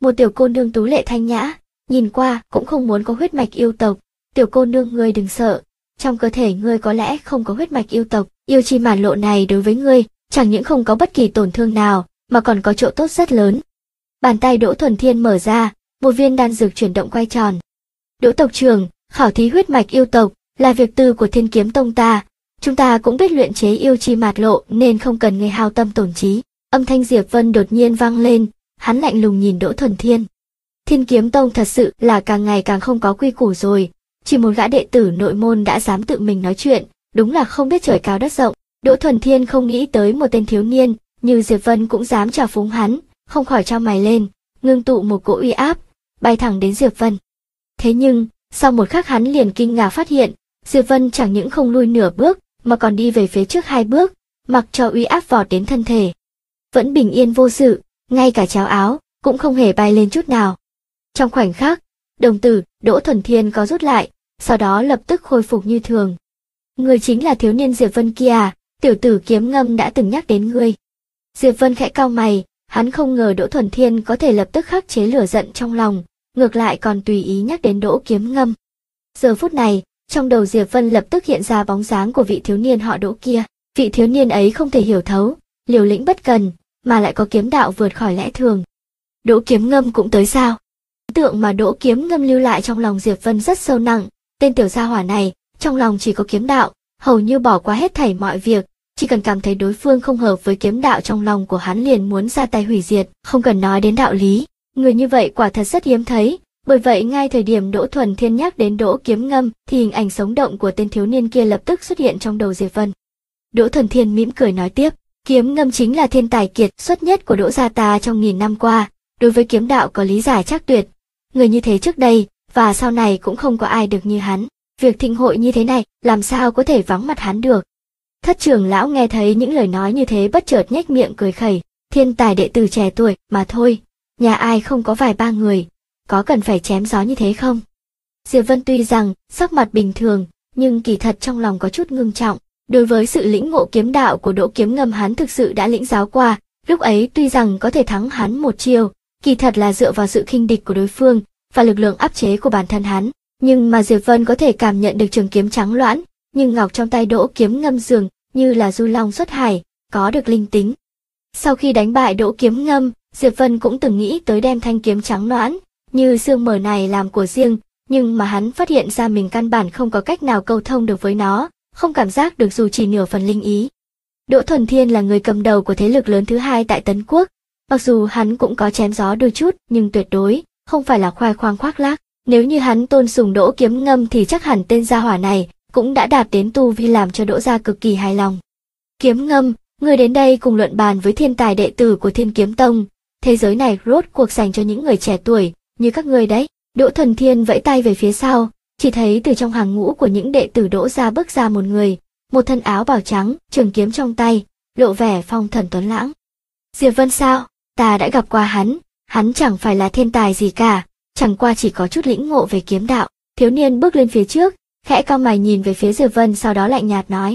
Một tiểu cô nương tú lệ thanh nhã, nhìn qua cũng không muốn có huyết mạch yêu tộc. Tiểu cô nương ngươi đừng sợ, trong cơ thể ngươi có lẽ không có huyết mạch yêu tộc, yêu chi màn lộ này đối với ngươi chẳng những không có bất kỳ tổn thương nào, mà còn có chỗ tốt rất lớn. Bàn tay Đỗ Thuần Thiên mở ra, một viên đan dược chuyển động quay tròn. Đỗ tộc trưởng, khảo thí huyết mạch yêu tộc là việc tư của Thiên Kiếm Tông ta, chúng ta cũng biết luyện chế yêu chi mạt lộ nên không cần ngươi hao tâm tổn trí. Âm thanh Diệp Vân đột nhiên vang lên, hắn lạnh lùng nhìn Đỗ Thuần Thiên. Thiên Kiếm Tông thật sự là càng ngày càng không có quy củ rồi, chỉ một gã đệ tử nội môn đã dám tự mình nói chuyện, đúng là không biết trời cao đất rộng. Đỗ Thuần Thiên không nghĩ tới một tên thiếu niên như Diệp Vân cũng dám trào phúng hắn, không khỏi chau mày lên, ngưng tụ một cỗ uy áp, bay thẳng đến Diệp Vân. Thế nhưng, sau một khắc hắn liền kinh ngạc phát hiện, Diệp Vân chẳng những không lui nửa bước, mà còn đi về phía trước 2 bước, mặc cho uy áp vọt đến thân thể. Vẫn bình yên vô sự, ngay cả cháo áo cũng không hề bay lên chút nào. Trong khoảnh khắc, đồng tử Đỗ Thuần Thiên có rút lại, sau đó lập tức khôi phục như thường. Người chính là thiếu niên Diệp Vân kia, tiểu tử Kiếm Ngâm đã từng nhắc đến ngươi. Diệp Vân khẽ cau mày, hắn không ngờ Đỗ Thuần Thiên có thể lập tức khắc chế lửa giận trong lòng, ngược lại còn tùy ý nhắc đến Đỗ Kiếm Ngâm. Giờ phút này, trong đầu Diệp Vân lập tức hiện ra bóng dáng của vị thiếu niên họ Đỗ kia. Vị thiếu niên ấy không thể hiểu thấu, liều lĩnh bất cần, mà lại có kiếm đạo vượt khỏi lẽ thường. Đỗ Kiếm Ngâm cũng tới sao? Ấn tượng mà Đỗ Kiếm Ngâm lưu lại trong lòng Diệp Vân rất sâu nặng, tên tiểu gia hỏa này, trong lòng chỉ có kiếm đạo, hầu như bỏ qua hết thảy mọi việc, chỉ cần cảm thấy đối phương không hợp với kiếm đạo trong lòng của hắn liền muốn ra tay hủy diệt, không cần nói đến đạo lý. Người như vậy quả thật rất hiếm thấy, bởi vậy ngay thời điểm Đỗ Thuần Thiên nhắc đến Đỗ Kiếm Ngâm thì hình ảnh sống động của tên thiếu niên kia lập tức xuất hiện trong đầu Diệp Vân. Đỗ Thuần Thiên mỉm cười nói tiếp, Kiếm Ngâm chính là thiên tài kiệt xuất nhất của Đỗ gia ta trong 1000 năm qua, đối với kiếm đạo có lý giải chắc tuyệt. Người như thế trước đây và sau này cũng không có ai được như hắn. Việc thịnh hội như thế này, làm sao có thể vắng mặt hắn được. Thất trưởng lão nghe thấy những lời nói như thế bất chợt nhếch miệng cười khẩy, thiên tài đệ tử trẻ tuổi mà thôi, nhà ai không có vài ba người, có cần phải chém gió như thế không? Diệp Vân tuy rằng sắc mặt bình thường, nhưng kỳ thật trong lòng có chút ngưng trọng. Đối với sự lĩnh ngộ kiếm đạo của Đỗ Kiếm Ngâm hắn thực sự đã lĩnh giáo qua, lúc ấy tuy rằng có thể thắng hắn một chiêu, kỳ thật là dựa vào sự khinh địch của đối phương và lực lượng áp chế của bản thân hắn. Nhưng mà Diệp Vân có thể cảm nhận được trường kiếm trắng loãng, nhưng ngọc trong tay Đỗ Kiếm Ngâm dường như là du long xuất hải, có được linh tính. Sau khi đánh bại Đỗ Kiếm Ngâm, Diệp Vân cũng từng nghĩ tới đem thanh kiếm trắng loãng như sương mờ này làm của riêng, nhưng mà hắn phát hiện ra mình căn bản không có cách nào câu thông được với nó, không cảm giác được dù chỉ nửa phần linh ý. Đỗ Thuần Thiên là người cầm đầu của thế lực lớn thứ hai tại Tấn Quốc, mặc dù hắn cũng có chém gió đôi chút, nhưng tuyệt đối không phải là khoe khoang khoác lác. Nếu như hắn tôn sùng Đỗ Kiếm Ngâm thì chắc hẳn tên gia hỏa này cũng đã đạt đến tu vi làm cho Đỗ gia cực kỳ hài lòng. Kiếm Ngâm, người đến đây cùng luận bàn với thiên tài đệ tử của Thiên Kiếm Tông, thế giới này rốt cuộc dành cho những người trẻ tuổi như các ngươi đấy. Đỗ Thuần Thiên vẫy tay về phía sau, chỉ thấy từ trong hàng ngũ của những đệ tử Đỗ gia bước ra một người, một thân áo bào trắng, trường kiếm trong tay, lộ vẻ phong thần tuấn lãng. Diệp Vân sao? Ta đã gặp qua hắn chẳng phải là thiên tài gì cả, chẳng qua chỉ có chút lĩnh ngộ về kiếm đạo. Thiếu niên bước lên phía trước, khẽ cau mày nhìn về phía Diệp Vân sau đó lạnh nhạt nói.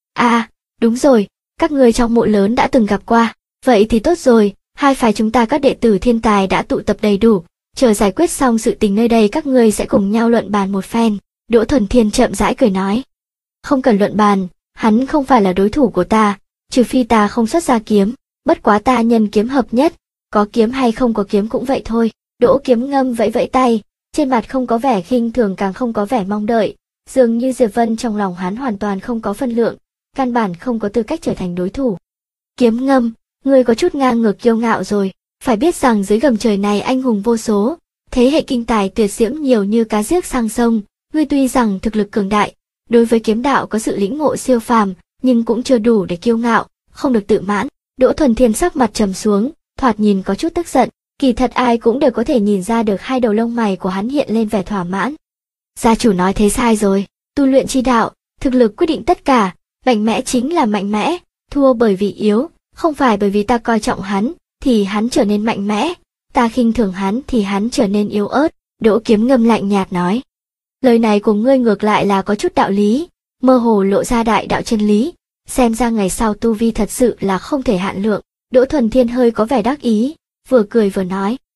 Đúng rồi, các ngươi trong mộ lớn đã từng gặp qua, vậy thì tốt rồi, hai phái chúng ta các đệ tử thiên tài đã tụ tập đầy đủ, chờ giải quyết xong sự tình nơi đây các ngươi sẽ cùng nhau luận bàn một phen. Đỗ Thuần Thiên chậm rãi cười nói. Không cần luận bàn, hắn không phải là đối thủ của ta, trừ phi ta không xuất ra kiếm, bất quá ta nhân kiếm hợp nhất, có kiếm hay không có kiếm cũng vậy thôi. Đỗ Kiếm Ngâm vẫy vẫy tay, trên mặt không có vẻ khinh thường càng không có vẻ mong đợi, dường như Diệp Vân trong lòng hắn hoàn toàn không có phân lượng, căn bản không có tư cách trở thành đối thủ. Kiếm Ngâm, ngươi có chút ngang ngược kiêu ngạo rồi, phải biết rằng dưới gầm trời này anh hùng vô số, thế hệ kinh tài tuyệt diễm nhiều như cá giết sang sông, ngươi tuy rằng thực lực cường đại, đối với kiếm đạo có sự lĩnh ngộ siêu phàm, nhưng cũng chưa đủ để kiêu ngạo, không được tự mãn. Đỗ Thuần Thiên sắc mặt trầm xuống, thoạt nhìn có chút tức giận, kỳ thật ai cũng đều có thể nhìn ra được hai đầu lông mày của hắn hiện lên vẻ thỏa mãn. Gia chủ nói thế sai rồi, tu luyện chi đạo, thực lực quyết định tất cả, mạnh mẽ chính là mạnh mẽ, thua bởi vì yếu, không phải bởi vì ta coi trọng hắn, thì hắn trở nên mạnh mẽ, ta khinh thường hắn thì hắn trở nên yếu ớt. Đỗ Kiếm Ngâm lạnh nhạt nói. Lời này của ngươi ngược lại là có chút đạo lý, mơ hồ lộ ra đại đạo chân lý, xem ra ngày sau tu vi thật sự là không thể hạn lượng. Đỗ Thuần Thiên hơi có vẻ đắc ý, vừa cười vừa nói.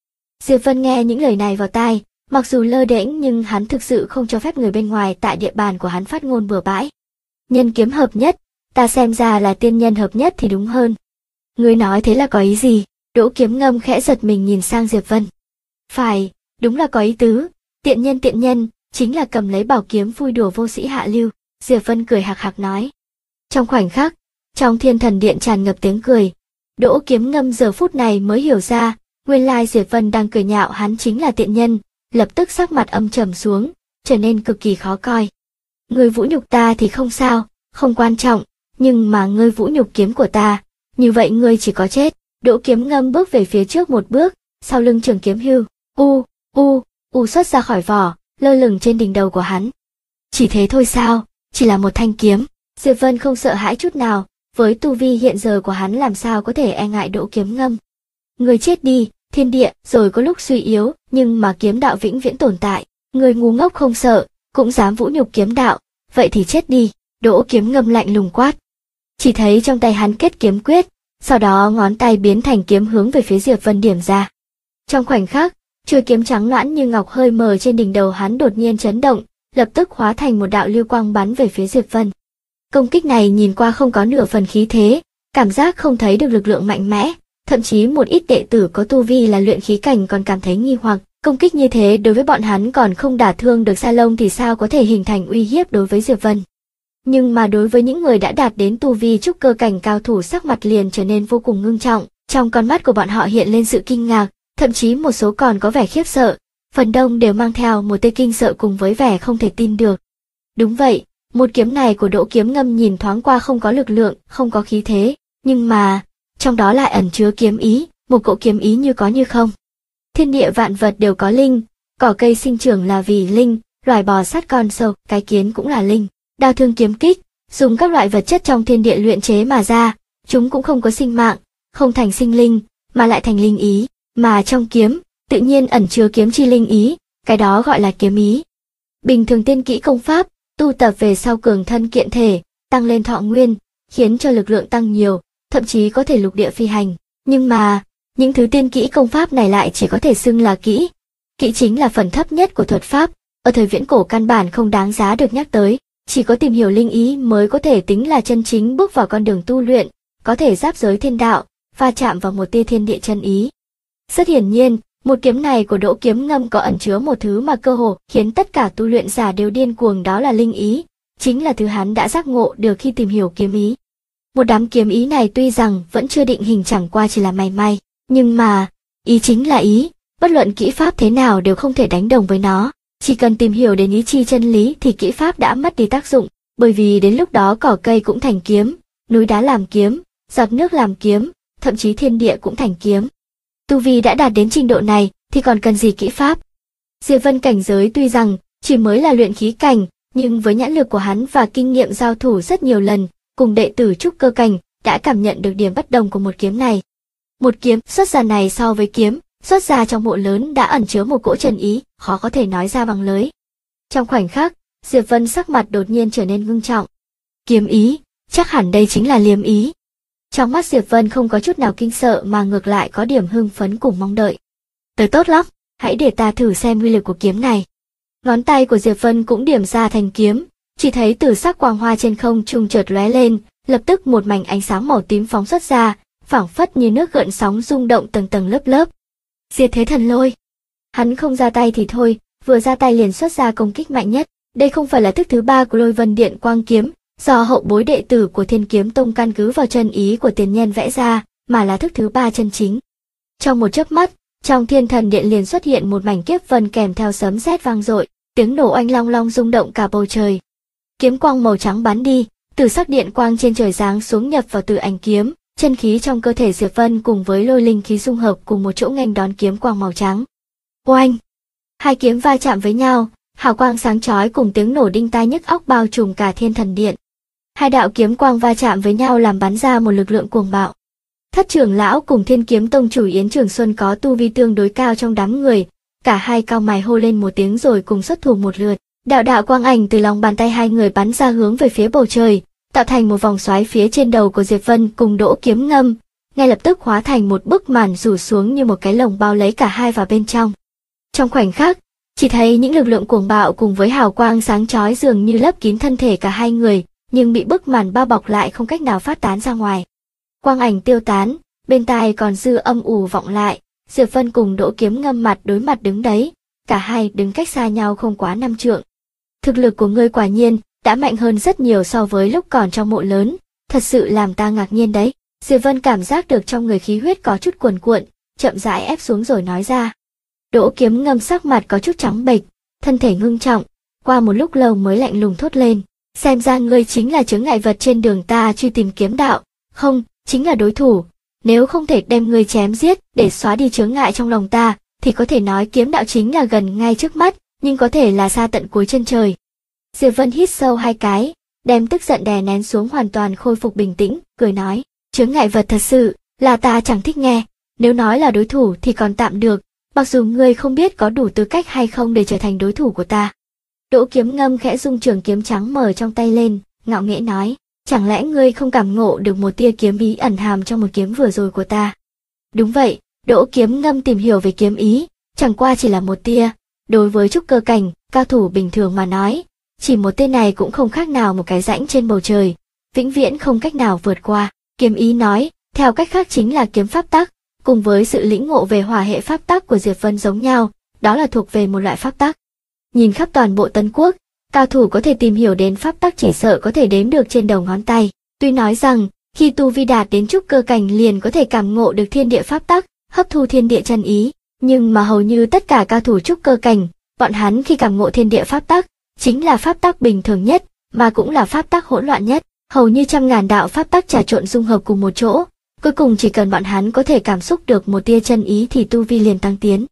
Diệp Vân nghe những lời này vào tai, mặc dù lơ đễnh nhưng hắn thực sự không cho phép người bên ngoài tại địa bàn của hắn phát ngôn bừa bãi. Nhân kiếm hợp nhất, ta xem ra là tiên nhân hợp nhất thì đúng hơn. Ngươi nói thế là có ý gì? Đỗ Kiếm Ngâm khẽ giật mình nhìn sang Diệp Vân. Phải, đúng là có ý tứ, tiện nhân, chính là cầm lấy bảo kiếm vui đùa vô sĩ hạ lưu, Diệp Vân cười hạc hạc nói. Trong khoảnh khắc, trong Thiên Thần Điện tràn ngập tiếng cười. Đỗ Kiếm Ngâm giờ phút này mới hiểu ra, nguyên lai Diệp Vân đang cười nhạo hắn chính là tiện nhân, lập tức sắc mặt âm trầm xuống, trở nên cực kỳ khó coi. Ngươi vũ nhục ta thì không sao, không quan trọng, nhưng mà ngươi vũ nhục kiếm của ta, như vậy ngươi chỉ có chết. Đỗ Kiếm Ngâm bước về phía trước một bước, sau lưng trường kiếm hưu, xuất ra khỏi vỏ, lơ lửng trên đỉnh đầu của hắn. Chỉ thế thôi sao, chỉ là một thanh kiếm. Diệp Vân không sợ hãi chút nào, với tu vi hiện giờ của hắn làm sao có thể e ngại Đỗ Kiếm Ngâm. Người chết đi, thiên địa rồi có lúc suy yếu, nhưng mà kiếm đạo vĩnh viễn tồn tại. Người ngu ngốc không sợ, cũng dám vũ nhục kiếm đạo, vậy thì chết đi. Đỗ Kiếm Ngâm lạnh lùng quát. Chỉ thấy trong tay hắn kết kiếm quyết, sau đó ngón tay biến thành kiếm hướng về phía Diệp Vân điểm ra. Trong khoảnh khắc, chuôi kiếm trắng loãng như ngọc hơi mờ trên đỉnh đầu hắn đột nhiên chấn động, lập tức hóa thành một đạo lưu quang bắn về phía Diệp Vân. Công kích này nhìn qua không có nửa phần khí thế, cảm giác không thấy được lực lượng mạnh mẽ, thậm chí một ít đệ tử có tu vi là luyện khí cảnh còn cảm thấy nghi hoặc, công kích như thế đối với bọn hắn còn không đả thương được Sa Lông thì sao có thể hình thành uy hiếp đối với Diệp Vân. Nhưng mà đối với những người đã đạt đến tu vi trúc cơ cảnh cao thủ sắc mặt liền trở nên vô cùng ngưng trọng, trong con mắt của bọn họ hiện lên sự kinh ngạc, thậm chí một số còn có vẻ khiếp sợ, phần đông đều mang theo một tia kinh sợ cùng với vẻ không thể tin được. Đúng vậy, một kiếm này của Đỗ Kiếm Ngâm nhìn thoáng qua không có lực lượng, không có khí thế, nhưng mà trong đó lại ẩn chứa kiếm ý, một cỗ kiếm ý như có như không. Thiên địa vạn vật đều có linh, cỏ cây sinh trưởng là vì linh, loài bò sát con sâu, cái kiến cũng là linh. Đao thương kiếm kích, dùng các loại vật chất trong thiên địa luyện chế mà ra, chúng cũng không có sinh mạng, không thành sinh linh, mà lại thành linh ý, mà trong kiếm, tự nhiên ẩn chứa kiếm chi linh ý, cái đó gọi là kiếm ý. Bình thường tiên kỹ công pháp, tu tập về sau cường thân kiện thể, tăng lên thọ nguyên, khiến cho lực lượng tăng nhiều, thậm chí có thể lục địa phi hành, nhưng mà, những thứ tiên kỹ công pháp này lại chỉ có thể xưng là kỹ. Kỹ chính là phần thấp nhất của thuật pháp, ở thời viễn cổ căn bản không đáng giá được nhắc tới. Chỉ có tìm hiểu linh ý mới có thể tính là chân chính bước vào con đường tu luyện, có thể giáp giới thiên đạo, va chạm vào một tia thiên địa chân ý. Rất hiển nhiên, một kiếm này của Đỗ Kiếm Ngâm có ẩn chứa một thứ mà cơ hồ khiến tất cả tu luyện giả đều điên cuồng, đó là linh ý, chính là thứ hắn đã giác ngộ được khi tìm hiểu kiếm ý. Một đám kiếm ý này tuy rằng vẫn chưa định hình, chẳng qua chỉ là mày may, nhưng mà, ý chính là ý, bất luận kỹ pháp thế nào đều không thể đánh đồng với nó. Chỉ cần tìm hiểu đến ý chi chân lý thì kỹ pháp đã mất đi tác dụng, bởi vì đến lúc đó cỏ cây cũng thành kiếm, núi đá làm kiếm, giọt nước làm kiếm, thậm chí thiên địa cũng thành kiếm. Tu vi đã đạt đến trình độ này thì còn cần gì kỹ pháp? Diệp Vân cảnh giới tuy rằng chỉ mới là luyện khí cảnh, nhưng với nhãn lực của hắn và kinh nghiệm giao thủ rất nhiều lần, cùng đệ tử trúc cơ cảnh, đã cảm nhận được điểm bất đồng của một kiếm này. Một kiếm xuất ra này so với kiếm xuất ra trong mộ lớn đã ẩn chứa một cỗ chân ý, khó có thể nói ra bằng lời. Trong khoảnh khắc, Diệp Vân sắc mặt đột nhiên trở nên ngưng trọng. Kiếm ý, chắc hẳn đây chính là liêm ý. Trong mắt Diệp Vân không có chút nào kinh sợ mà ngược lại có điểm hưng phấn cùng mong đợi. Tới tốt lắm, hãy để ta thử xem uy lực của kiếm này. Ngón tay của Diệp Vân cũng điểm ra thành kiếm, chỉ thấy tử sắc quang hoa trên không trung chợt lóe lên, lập tức một mảnh ánh sáng màu tím phóng xuất ra, phảng phất như nước gợn sóng rung động tầng tầng lớp lớp. Diệt thế thần lôi. Hắn không ra tay thì thôi, vừa ra tay liền xuất ra công kích mạnh nhất. Đây không phải là thức thứ 3 của Lôi Vân Điện Quang Kiếm, do hậu bối đệ tử của Thiên Kiếm Tông căn cứ vào chân ý của tiền nhân vẽ ra, mà là thức thứ 3 chân chính. Trong một chớp mắt, trong Thiên Thần Điện liền xuất hiện một mảnh kiếp vân kèm theo sấm sét vang dội, tiếng nổ oanh long long rung động cả bầu trời. Kiếm quang màu trắng bắn đi, từ sắc điện quang trên trời giáng xuống nhập vào từ ảnh kiếm, chân khí trong cơ thể Diệp Vân cùng với lôi linh khí dung hợp cùng một chỗ nghênh đón kiếm quang màu trắng. Oanh! Hai kiếm va chạm với nhau, hào quang sáng chói cùng tiếng nổ đinh tai nhức óc bao trùm cả Thiên Thần Điện. Hai đạo kiếm quang va chạm với nhau làm bắn ra một lực lượng cuồng bạo. Thất trưởng lão cùng Thiên Kiếm Tông chủ Yến Trường Xuân có tu vi tương đối cao trong đám người, cả hai cau mày hô lên một tiếng rồi cùng xuất thủ một lượt. Đạo đạo quang ảnh từ lòng bàn tay hai người bắn ra hướng về phía bầu trời, tạo thành một vòng xoáy phía trên đầu của Diệp Vân cùng Đỗ Kiếm Ngâm, ngay lập tức hóa thành một bức màn rủ xuống như một cái lồng bao lấy cả hai vào bên trong. Trong khoảnh khắc, chỉ thấy những lực lượng cuồng bạo cùng với hào quang sáng chói dường như lấp kín thân thể cả hai người, nhưng bị bức màn bao bọc lại không cách nào phát tán ra ngoài. Quang ảnh tiêu tán, bên tai còn dư âm ù vọng lại, Diệp Vân cùng Đỗ Kiếm Ngâm mặt đối mặt đứng đấy, cả hai đứng cách xa nhau không quá 5 trượng. Thực lực của ngươi quả nhiên đã mạnh hơn rất nhiều so với lúc còn trong mộ lớn, thật sự làm ta ngạc nhiên đấy. Diệp Vân cảm giác được trong người khí huyết có chút cuồn cuộn, chậm rãi ép xuống rồi nói ra. Đỗ Kiếm Ngâm sắc mặt có chút trắng bệch, thân thể ngưng trọng, qua một lúc lâu mới lạnh lùng thốt lên. Xem ra ngươi chính là chướng ngại vật trên đường ta truy tìm kiếm đạo, không, chính là đối thủ. Nếu không thể đem ngươi chém giết để xóa đi chướng ngại trong lòng ta, thì có thể nói kiếm đạo chính là gần ngay trước mắt, nhưng có thể là xa tận cuối chân trời. Diệp Vân hít sâu 2 cái, đem tức giận đè nén xuống hoàn toàn khôi phục bình tĩnh, cười nói, chướng ngại vật thật sự là ta chẳng thích nghe, nếu nói là đối thủ thì còn tạm được, mặc dù ngươi không biết có đủ tư cách hay không để trở thành đối thủ của ta. Đỗ Kiếm Ngâm khẽ rung trường kiếm trắng mờ trong tay lên, ngạo nghễ nói, chẳng lẽ ngươi không cảm ngộ được một tia kiếm ý ẩn hàm trong một kiếm vừa rồi của ta? Đúng vậy, Đỗ Kiếm Ngâm tìm hiểu về kiếm ý, chẳng qua chỉ là một tia, đối với trúc cơ cảnh, cao thủ bình thường mà nói, chỉ một tia này cũng không khác nào một cái rãnh trên bầu trời, vĩnh viễn không cách nào vượt qua. Kiếm ý nói, theo cách khác chính là kiếm pháp tắc, cùng với sự lĩnh ngộ về hỏa hệ pháp tắc của Diệp Vân giống nhau, đó là thuộc về một loại pháp tắc. Nhìn khắp toàn bộ Tân Quốc, cao thủ có thể tìm hiểu đến pháp tắc chỉ sợ có thể đếm được trên đầu ngón tay. Tuy nói rằng, khi tu vi đạt đến trúc cơ cảnh liền có thể cảm ngộ được thiên địa pháp tắc, hấp thu thiên địa chân ý, nhưng mà hầu như tất cả cao thủ trúc cơ cảnh, bọn hắn khi cảm ngộ thiên địa pháp tắc, chính là pháp tắc bình thường nhất, mà cũng là pháp tắc hỗn loạn nhất, hầu như trăm ngàn đạo pháp tắc trà trộn dung hợp cùng một chỗ, cuối cùng chỉ cần bọn hắn có thể cảm xúc được một tia chân ý thì tu vi liền tăng tiến.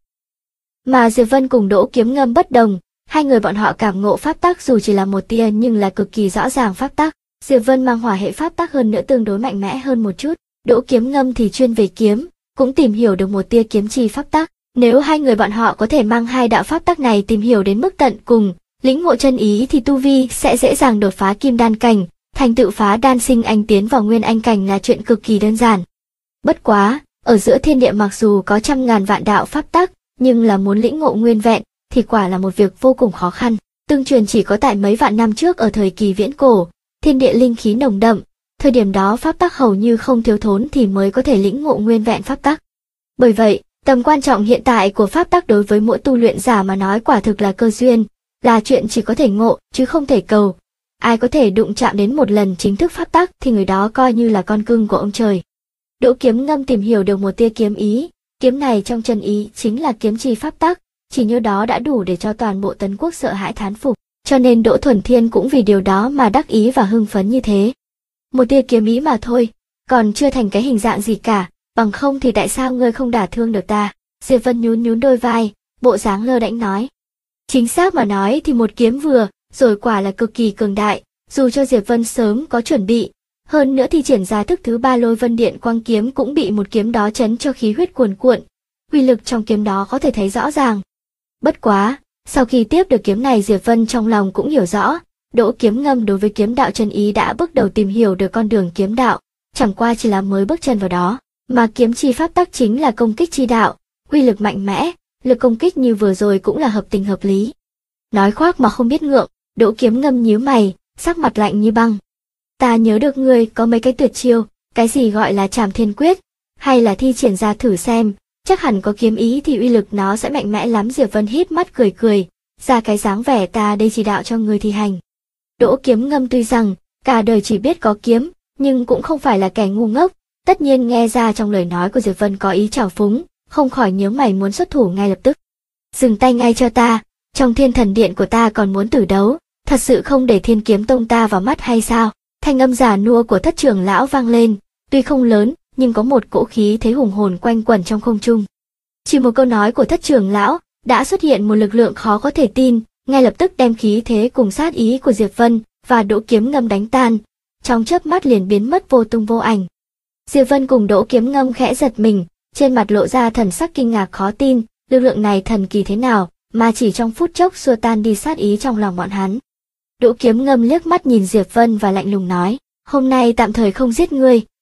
Mà Diệp Vân cùng Đỗ Kiếm Ngâm bất đồng, hai người bọn họ cảm ngộ pháp tắc dù chỉ là một tia nhưng là cực kỳ rõ ràng pháp tắc. Diệp Vân mang hỏa hệ pháp tắc hơn nữa tương đối mạnh mẽ hơn một chút, Đỗ Kiếm Ngâm thì chuyên về kiếm, cũng tìm hiểu được một tia kiếm chi pháp tắc. Nếu hai người bọn họ có thể mang hai đạo pháp tắc này tìm hiểu đến mức tận cùng, lĩnh ngộ chân ý thì tu vi sẽ dễ dàng đột phá kim đan cảnh, thành tựu phá đan sinh anh tiến vào nguyên anh cảnh là chuyện cực kỳ đơn giản. Bất quá, ở giữa thiên địa mặc dù có trăm ngàn vạn đạo pháp tắc, nhưng là muốn lĩnh ngộ nguyên vẹn thì quả là một việc vô cùng khó khăn. Tương truyền chỉ có tại mấy vạn năm trước ở thời kỳ viễn cổ, thiên địa linh khí nồng đậm, thời điểm đó pháp tắc hầu như không thiếu thốn thì mới có thể lĩnh ngộ nguyên vẹn pháp tắc. Bởi vậy, tầm quan trọng hiện tại của pháp tắc đối với mỗi tu luyện giả mà nói quả thực là cơ duyên, là chuyện chỉ có thể ngộ chứ không thể cầu. Ai có thể đụng chạm đến một lần chính thức pháp tắc thì người đó coi như là con cưng của ông trời. Đỗ Kiếm Ngâm tìm hiểu được một tia kiếm ý, kiếm này trong chân ý chính là kiếm chi pháp tắc, chỉ nhớ đó đã đủ để cho toàn bộ Tấn Quốc sợ hãi thán phục, cho nên Đỗ Thuần Thiên cũng vì điều đó mà đắc ý và hưng phấn như thế. Một tia kiếm ý mà thôi, còn chưa thành cái hình dạng gì cả, bằng không thì tại sao ngươi không đả thương được ta? Diệp Vân nhún nhún đôi vai, bộ dáng lơ đãng nói. Chính xác mà nói thì một kiếm vừa rồi quả là cực kỳ cường đại, dù cho Diệp Vân sớm có chuẩn bị, hơn nữa thì triển ra thức thứ 3 Lôi Vân Điện Quang kiếm cũng bị một kiếm đó chấn cho khí huyết cuồn cuộn, uy lực trong kiếm đó có thể thấy rõ ràng. Bất quá, sau khi tiếp được kiếm này Diệp Vân trong lòng cũng hiểu rõ, Đỗ Kiếm Ngâm đối với kiếm đạo chân ý đã bước đầu tìm hiểu được con đường kiếm đạo, chẳng qua chỉ là mới bước chân vào đó, mà kiếm chi pháp tắc chính là công kích chi đạo, uy lực mạnh mẽ, lực công kích như vừa rồi cũng là hợp tình hợp lý. Nói khoác mà không biết ngượng, Đỗ Kiếm Ngâm nhíu mày, sắc mặt lạnh như băng. Ta nhớ được ngươi có mấy cái tuyệt chiêu, cái gì gọi là Trảm Thiên Quyết, hay là thi triển ra thử xem, chắc hẳn có kiếm ý thì uy lực nó sẽ mạnh mẽ lắm. Diệp Vân híp mắt cười cười, ra cái dáng vẻ ta đây chỉ đạo cho ngươi thi hành. Đỗ Kiếm Ngâm tuy rằng cả đời chỉ biết có kiếm, nhưng cũng không phải là kẻ ngu ngốc, tất nhiên nghe ra trong lời nói của Diệp Vân có ý trào phúng, không khỏi nhớ mày muốn xuất thủ ngay lập tức. Dừng tay ngay cho ta, trong Thiên Thần Điện của ta còn muốn tử đấu, thật sự không để Thiên Kiếm Tông ta vào mắt hay sao? Thanh âm già nua của Thất trưởng lão vang lên, tuy không lớn, nhưng có một cỗ khí thế hùng hồn quanh quẩn trong không trung. Chỉ một câu nói của Thất trưởng lão đã xuất hiện một lực lượng khó có thể tin, ngay lập tức đem khí thế cùng sát ý của Diệp Vân và Đỗ Kiếm Ngâm đánh tan, trong chớp mắt liền biến mất vô tung vô ảnh. Diệp Vân cùng Đỗ Kiếm Ngâm khẽ giật mình, trên mặt lộ ra thần sắc kinh ngạc khó tin, lực lượng này thần kỳ thế nào mà chỉ trong phút chốc xua tan đi sát ý trong lòng bọn hắn. Đỗ Kiếm Ngâm liếc mắt nhìn Diệp Vân và lạnh lùng nói, hôm nay tạm thời không giết ngươi,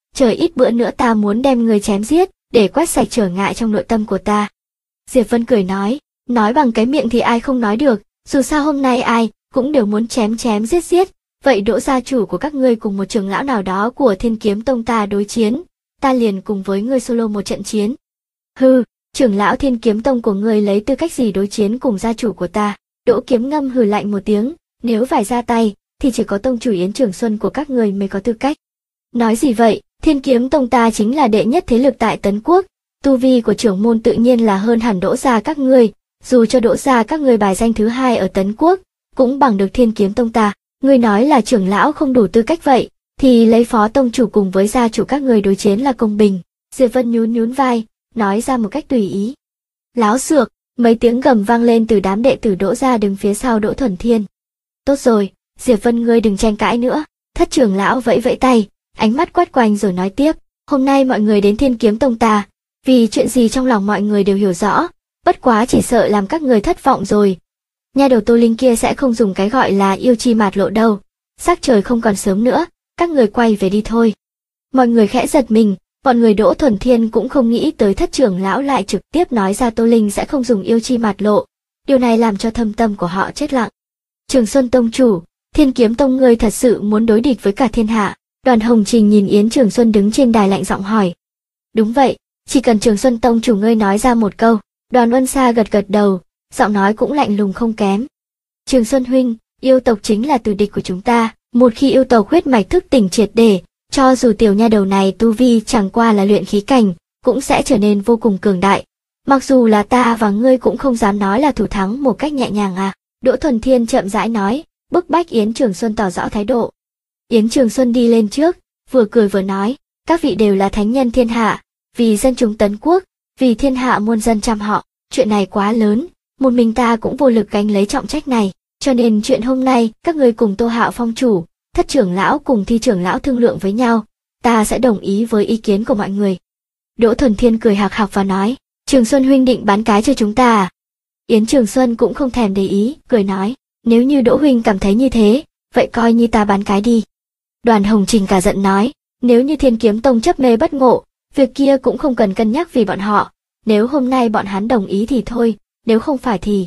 chờ ít bữa nữa ta muốn đem ngươi chém giết, để quét sạch trở ngại trong nội tâm của ta. Diệp Vân cười nói bằng cái miệng thì ai không nói được, dù sao hôm nay ai cũng đều muốn chém chém giết giết, vậy Đỗ gia chủ của các ngươi cùng một trưởng lão nào đó của Thiên Kiếm Tông ta đối chiến, ta liền cùng với ngươi solo một trận chiến. Hừ, trưởng lão Thiên Kiếm Tông của ngươi lấy tư cách gì đối chiến cùng gia chủ của ta? Đỗ Kiếm Ngâm hừ lạnh một tiếng, nếu phải ra tay, thì chỉ có tông chủ Yến Trường Xuân của các ngươi mới có tư cách. Nói gì vậy, Thiên Kiếm Tông ta chính là đệ nhất thế lực tại Tấn Quốc, tu vi của trưởng môn tự nhiên là hơn hẳn Đỗ gia các ngươi, dù cho Đỗ gia các ngươi bài danh thứ hai ở Tấn Quốc, cũng bằng được Thiên Kiếm Tông ta. Ngươi nói là trưởng lão không đủ tư cách vậy, thì lấy phó tông chủ cùng với gia chủ các ngươi đối chiến là công bình. Diệp Vân nhún vai, nói ra một cách tùy ý. Láo xược, mấy tiếng gầm vang lên từ đám đệ tử Đỗ gia đứng phía sau Đỗ Thuần Thiên. Tốt rồi, Diệp Vân ngươi đừng tranh cãi nữa. Thất trưởng lão vẫy vẫy tay, ánh mắt quét quanh rồi nói tiếp, hôm nay mọi người đến Thiên Kiếm Tông ta, vì chuyện gì trong lòng mọi người đều hiểu rõ, bất quá chỉ sợ làm các người thất vọng rồi. Nha đầu Tô Linh kia sẽ không dùng cái gọi là yêu chi mạt lộ đâu, sắc trời không còn sớm nữa, các người quay về đi thôi. Mọi người khẽ giật mình, bọn người Đỗ Thuần Thiên cũng không nghĩ tới thất trưởng lão lại trực tiếp nói ra Tô Linh sẽ không dùng yêu chi mạt lộ, điều này làm cho thâm tâm của họ chết lặng. Trường Xuân Tông chủ, Thiên Kiếm Tông ngươi thật sự muốn đối địch với cả thiên hạ? Đoàn Hồng Trình nhìn Yến Trường Xuân đứng trên đài lạnh giọng hỏi. Đúng vậy, chỉ cần Trường Xuân Tông chủ ngươi nói ra một câu. Đoàn Uân Sa gật gật đầu, giọng nói cũng lạnh lùng không kém. Trường Xuân huynh, yêu tộc chính là tử địch của chúng ta, một khi yêu tộc huyết mạch thức tỉnh triệt để, cho dù tiểu nha đầu này tu vi chẳng qua là luyện khí cảnh, cũng sẽ trở nên vô cùng cường đại. Mặc dù là ta và ngươi cũng không dám nói là thủ thắng một cách nhẹ nhàng à. Đỗ Thuần Thiên chậm rãi nói, bức bách Yến Trường Xuân tỏ rõ thái độ. Yến Trường Xuân đi lên trước, vừa cười vừa nói, các vị đều là thánh nhân thiên hạ, vì dân chúng Tấn Quốc, vì thiên hạ muôn dân chăm họ, chuyện này quá lớn, một mình ta cũng vô lực gánh lấy trọng trách này, cho nên chuyện hôm nay các ngươi cùng Tô Hạo phong chủ, thất trưởng lão cùng Thi trưởng lão thương lượng với nhau, ta sẽ đồng ý với ý kiến của mọi người. Đỗ Thuần Thiên cười hạc hạc và nói, Trường Xuân huynh định bán cái cho chúng ta à? Yến Trường Xuân cũng không thèm để ý, cười nói, nếu như Đỗ huynh cảm thấy như thế, vậy coi như ta bán cái đi. Đoàn Hồng Trình cả giận nói, nếu như Thiên Kiếm Tông chấp mê bất ngộ, việc kia cũng không cần cân nhắc vì bọn họ, nếu hôm nay bọn hắn đồng ý thì thôi, nếu không phải thì...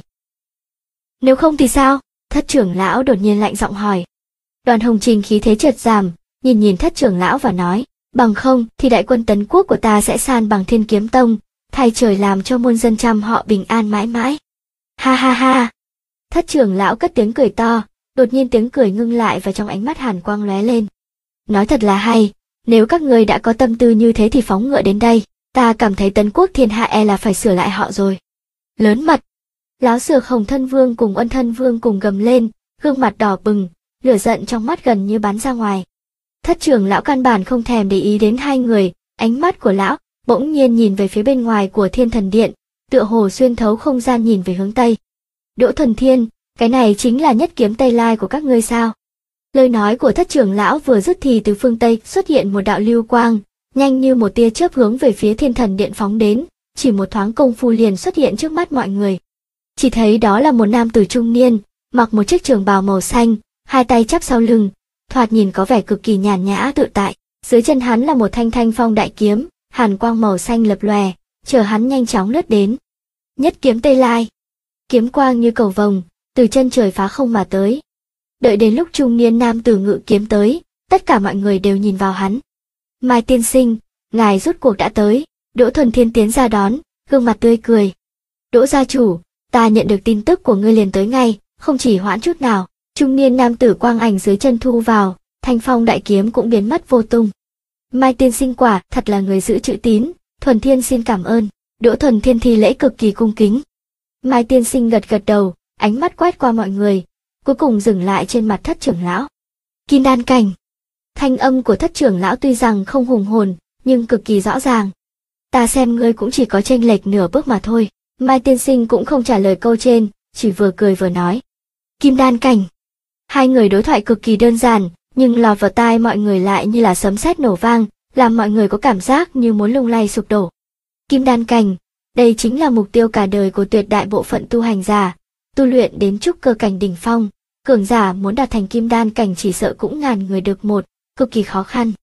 Nếu không thì sao? Thất trưởng lão đột nhiên lạnh giọng hỏi. Đoàn Hồng Trình khí thế chợt giảm, nhìn thất trưởng lão và nói, bằng không thì đại quân Tấn Quốc của ta sẽ san bằng Thiên Kiếm Tông, thay trời làm cho muôn dân chăm họ bình an mãi mãi. Ha ha ha! Thất trưởng lão cất tiếng cười to, đột nhiên tiếng cười ngưng lại và trong ánh mắt hàn quang lóe lên. Nói thật là hay, nếu các người đã có tâm tư như thế thì phóng ngựa đến đây, ta cảm thấy Tấn Quốc thiên hạ e là phải sửa lại họ rồi. Lớn mật! Láo xược Hồng Thân Vương cùng Ân Thân Vương cùng gầm lên, gương mặt đỏ bừng, lửa giận trong mắt gần như bắn ra ngoài. Thất trưởng lão căn bản không thèm để ý đến hai người, ánh mắt của lão bỗng nhiên nhìn về phía bên ngoài của Thiên Thần Điện, tựa hồ xuyên thấu không gian nhìn về hướng Tây. Đỗ Thuần Thiên, cái này chính là nhất kiếm Tây Lai của các ngươi sao? Lời nói của thất trưởng lão vừa dứt thì từ phương Tây xuất hiện một đạo lưu quang, nhanh như một tia chớp hướng về phía Thiên Thần Điện phóng đến, chỉ một thoáng công phu liền xuất hiện trước mắt mọi người. Chỉ thấy đó là một nam tử trung niên, mặc một chiếc trường bào màu xanh, hai tay chắp sau lưng, thoạt nhìn có vẻ cực kỳ nhàn nhã tự tại. Dưới chân hắn là một thanh phong đại kiếm, hàn quang màu xanh lập lòe, chờ hắn nhanh chóng lướt đến. Nhất kiếm Tây Lai. Kiếm quang như cầu vồng, từ chân trời phá không mà tới. Đợi đến lúc trung niên nam tử ngự kiếm tới, tất cả mọi người đều nhìn vào hắn. Mai tiên sinh, ngài rốt cuộc đã tới. Đỗ Thuần Thiên tiến ra đón, gương mặt tươi cười. Đỗ gia chủ, ta nhận được tin tức của ngươi liền tới ngay, không chỉ hoãn chút nào. Trung niên nam tử quang ảnh dưới chân thu vào, thanh phong đại kiếm cũng biến mất vô tung. Mai tiên sinh quả thật là người giữ chữ tín, Thuần Thiên xin cảm ơn. Đỗ Thuần Thiên thi lễ cực kỳ cung kính. Mai tiên sinh gật gật đầu, ánh mắt quét qua mọi người, cuối cùng dừng lại trên mặt thất trưởng lão. Kim đan cảnh. Thanh âm của thất trưởng lão tuy rằng không hùng hồn, nhưng cực kỳ rõ ràng. Ta xem ngươi cũng chỉ có chênh lệch nửa bước mà thôi. Mai tiên sinh cũng không trả lời câu trên, chỉ vừa cười vừa nói. Kim đan cảnh. Hai người đối thoại cực kỳ đơn giản, nhưng lọt vào tai mọi người lại như là sấm sét nổ vang, làm mọi người có cảm giác như muốn lung lay sụp đổ. Kim đan cảnh, đây chính là mục tiêu cả đời của tuyệt đại bộ phận tu hành giả, tu luyện đến trúc cơ cảnh đỉnh phong, cường giả muốn đạt thành kim đan cảnh chỉ sợ cũng ngàn người được một, cực kỳ khó khăn.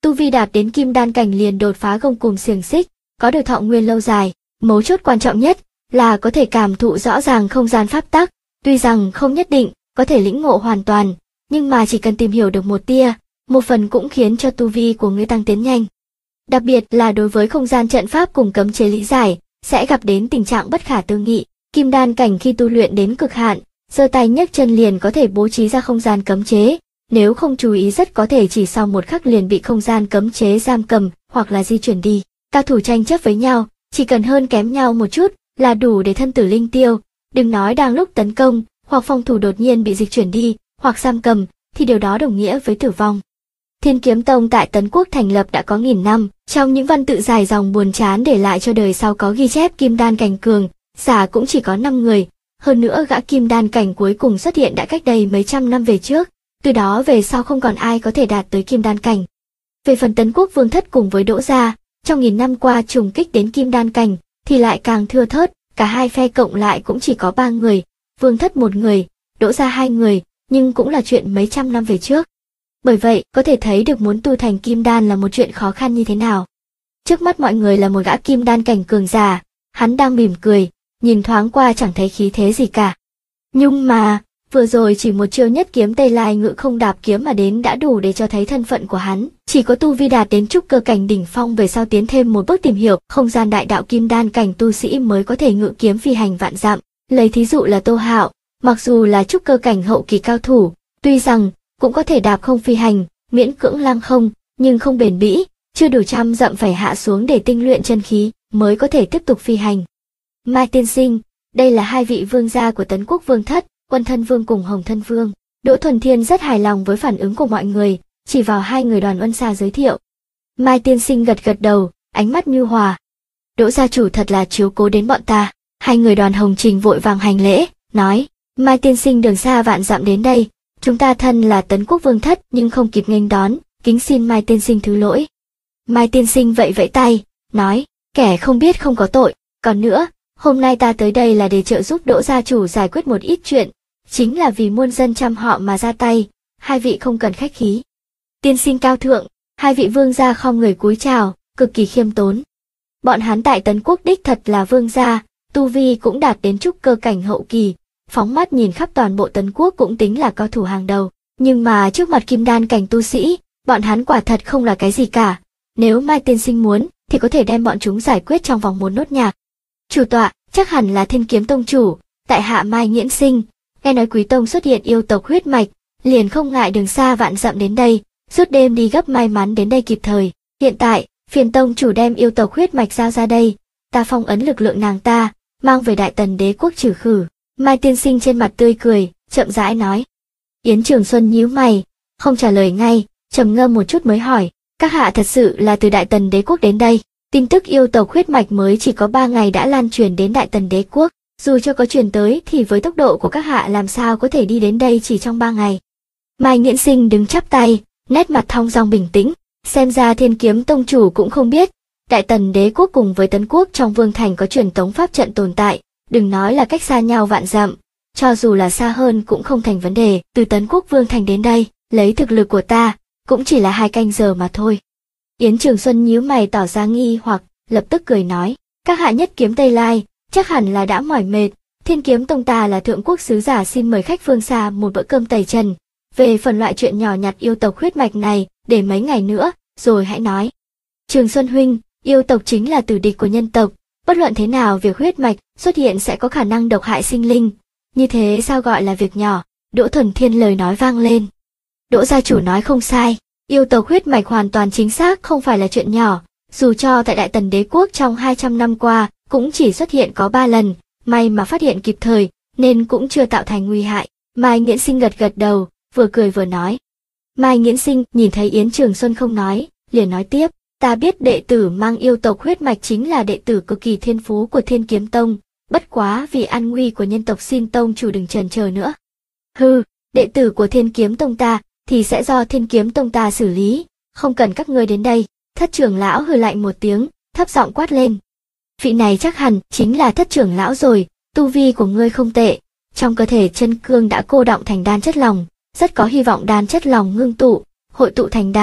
Tu vi đạt đến kim đan cảnh liền đột phá gông cùm xiềng xích, có được thọ nguyên lâu dài. Mấu chốt quan trọng nhất là có thể cảm thụ rõ ràng không gian pháp tắc, tuy rằng không nhất định có thể lĩnh ngộ hoàn toàn, nhưng mà chỉ cần tìm hiểu được một tia, một phần cũng khiến cho tu vi của ngươi tăng tiến nhanh. Đặc biệt là đối với không gian trận pháp cùng cấm chế lý giải, sẽ gặp đến tình trạng bất khả tư nghị. Kim đan cảnh khi tu luyện đến cực hạn, giơ tay nhấc chân liền có thể bố trí ra không gian cấm chế, nếu không chú ý rất có thể chỉ sau một khắc liền bị không gian cấm chế giam cầm hoặc là di chuyển đi. Cao thủ tranh chấp với nhau, chỉ cần hơn kém nhau một chút là đủ để thân tử linh tiêu, đừng nói đang lúc tấn công hoặc phòng thủ đột nhiên bị dịch chuyển đi hoặc giam cầm thì điều đó đồng nghĩa với tử vong. Thiên Kiếm Tông tại Tấn Quốc thành lập đã có nghìn năm, trong những văn tự dài dòng buồn chán để lại cho đời sau có ghi chép kim đan cảnh cường giả cũng chỉ có 5 người, hơn nữa gã kim đan cảnh cuối cùng xuất hiện đã cách đây mấy trăm năm về trước, từ đó về sau không còn ai có thể đạt tới kim đan cảnh. Về phần Tấn Quốc Vương Thất cùng với Đỗ gia, trong nghìn năm qua trùng kích đến kim đan cảnh thì lại càng thưa thớt, cả hai phe cộng lại cũng chỉ có 3 người, Vương Thất 1 người, Đỗ gia 2 người, nhưng cũng là chuyện mấy trăm năm về trước. Bởi vậy, có thể thấy được muốn tu thành kim đan là một chuyện khó khăn như thế nào. Trước mắt mọi người là một gã kim đan cảnh cường giả, hắn đang mỉm cười, nhìn thoáng qua chẳng thấy khí thế gì cả. Nhưng mà, vừa rồi chỉ một chiêu nhất kiếm Tây Lai Ngự Không Đạp Kiếm mà đến đã đủ để cho thấy thân phận của hắn. Chỉ có tu vi đạt đến trúc cơ cảnh đỉnh phong về sau tiến thêm một bước tìm hiểu không gian đại đạo kim đan cảnh tu sĩ mới có thể ngự kiếm phi hành vạn dặm. Lấy thí dụ là Tô Hạo, mặc dù là trúc cơ cảnh hậu kỳ cao thủ, tuy rằng cũng có thể đạp không phi hành, miễn cưỡng lăng không, nhưng không bền bỉ, chưa đủ trăm dặm phải hạ xuống để tinh luyện chân khí mới có thể tiếp tục phi hành. Mai tiên sinh, đây là 2 vị vương gia của Tấn Quốc Vương Thất, Quân Thân Vương cùng Hồng Thân Vương. Đỗ Thuần Thiên rất hài lòng với phản ứng của mọi người, chỉ vào 2 người Đoàn Uân Sa giới thiệu. Mai tiên sinh gật gật đầu, ánh mắt nhu hòa. Đỗ gia chủ thật là chiếu cố đến bọn ta. 2 người Đoàn Hồng Trình vội vàng hành lễ, nói: Mai tiên sinh đường xa vạn dặm đến đây, chúng ta thân là Tấn Quốc Vương Thất nhưng không kịp nghênh đón, kính xin Mai tiên sinh thứ lỗi. Mai tiên sinh vẫy vẫy tay, nói: kẻ không biết không có tội. Còn nữa, hôm nay ta tới đây là để trợ giúp Đỗ gia chủ giải quyết một ít chuyện, chính là vì muôn dân trăm họ mà ra tay, 2 vị không cần khách khí. Tiên sinh cao thượng, 2 vị vương gia khom người cúi chào, cực kỳ khiêm tốn. Bọn hắn tại Tấn Quốc đích thật là vương gia, tu vi cũng đạt đến trúc cơ cảnh hậu kỳ, phóng mắt nhìn khắp toàn bộ Tấn Quốc cũng tính là cao thủ hàng đầu, nhưng mà trước mặt kim đan cảnh tu sĩ, bọn hắn quả thật không là cái gì cả. Nếu Mai tiên sinh muốn, thì có thể đem bọn chúng giải quyết trong vòng 1 nốt nhạc. Chủ tọa, chắc hẳn là Thiên Kiếm Tông chủ, tại hạ Mai Nghiễn Sinh, nghe nói Quý Tông xuất hiện yêu tộc huyết mạch, liền không ngại đường xa vạn dặm đến đây, suốt đêm đi gấp may mắn đến đây kịp thời. Hiện tại, phiền tông chủ đem yêu tộc huyết mạch giao ra đây, ta phong ấn lực lượng nàng ta, mang về Đại Tần Đế quốc trừ khử. Mai tiên sinh trên mặt tươi cười, chậm rãi nói. Yến Trường Xuân nhíu mày, không trả lời ngay, trầm ngâm một chút mới hỏi, các hạ thật sự là từ Đại Tần Đế quốc đến đây? Tin tức yêu tộc huyết mạch mới chỉ có 3 ngày đã lan truyền đến Đại Tần Đế quốc, dù cho có truyền tới thì với tốc độ của các hạ làm sao có thể đi đến đây chỉ trong 3 ngày. Mai Nghiễn Sinh đứng chắp tay, nét mặt thong dong bình tĩnh, xem ra Thiên Kiếm Tông chủ cũng không biết, Đại Tần Đế quốc cùng với Tấn Quốc trong Vương Thành có truyền tống pháp trận tồn tại, đừng nói là cách xa nhau vạn dặm, cho dù là xa hơn cũng không thành vấn đề. Từ Tấn Quốc Vương Thành đến đây, lấy thực lực của ta, cũng chỉ là 2 canh giờ mà thôi. Yến Trường Xuân nhíu mày tỏ ra nghi hoặc, lập tức cười nói, các hạ nhất kiếm Tây Lai, chắc hẳn là đã mỏi mệt, Thiên Kiếm Tông ta là thượng quốc sứ giả xin mời khách phương xa một bữa cơm tẩy trần. Về phần loại chuyện nhỏ nhặt yêu tộc huyết mạch này, để mấy ngày nữa, rồi hãy nói. Trường Xuân huynh, yêu tộc chính là tử địch của nhân tộc, bất luận thế nào việc huyết mạch xuất hiện sẽ có khả năng độc hại sinh linh, như thế sao gọi là việc nhỏ? Đỗ Thuần Thiên lời nói vang lên. Đỗ gia chủ nói không sai, yêu tộc huyết mạch hoàn toàn chính xác không phải là chuyện nhỏ, dù cho tại Đại Tần Đế quốc trong 200 năm qua cũng chỉ xuất hiện có 3 lần, may mà phát hiện kịp thời nên cũng chưa tạo thành nguy hại. Mai Nghiễn Sinh gật gật đầu, vừa cười vừa nói. Mai Nghiễn Sinh nhìn thấy Yến Trường Xuân không nói, liền nói tiếp, ta biết đệ tử mang yêu tộc huyết mạch chính là đệ tử cực kỳ thiên phú của Thiên Kiếm Tông, bất quá vì an nguy của nhân tộc xin tông chủ đừng chần chờ nữa. Hừ, đệ tử của Thiên Kiếm Tông ta thì sẽ do Thiên Kiếm Tông ta xử lý, không cần các ngươi đến đây. Thất trưởng lão hừ lạnh một tiếng, thấp giọng quát lên. Vị này chắc hẳn chính là thất trưởng lão rồi, tu vi của ngươi không tệ, trong cơ thể chân cương đã cô đọng thành đan chất lòng, rất có hy vọng đan chất lòng ngưng tụ, hội tụ thành đan.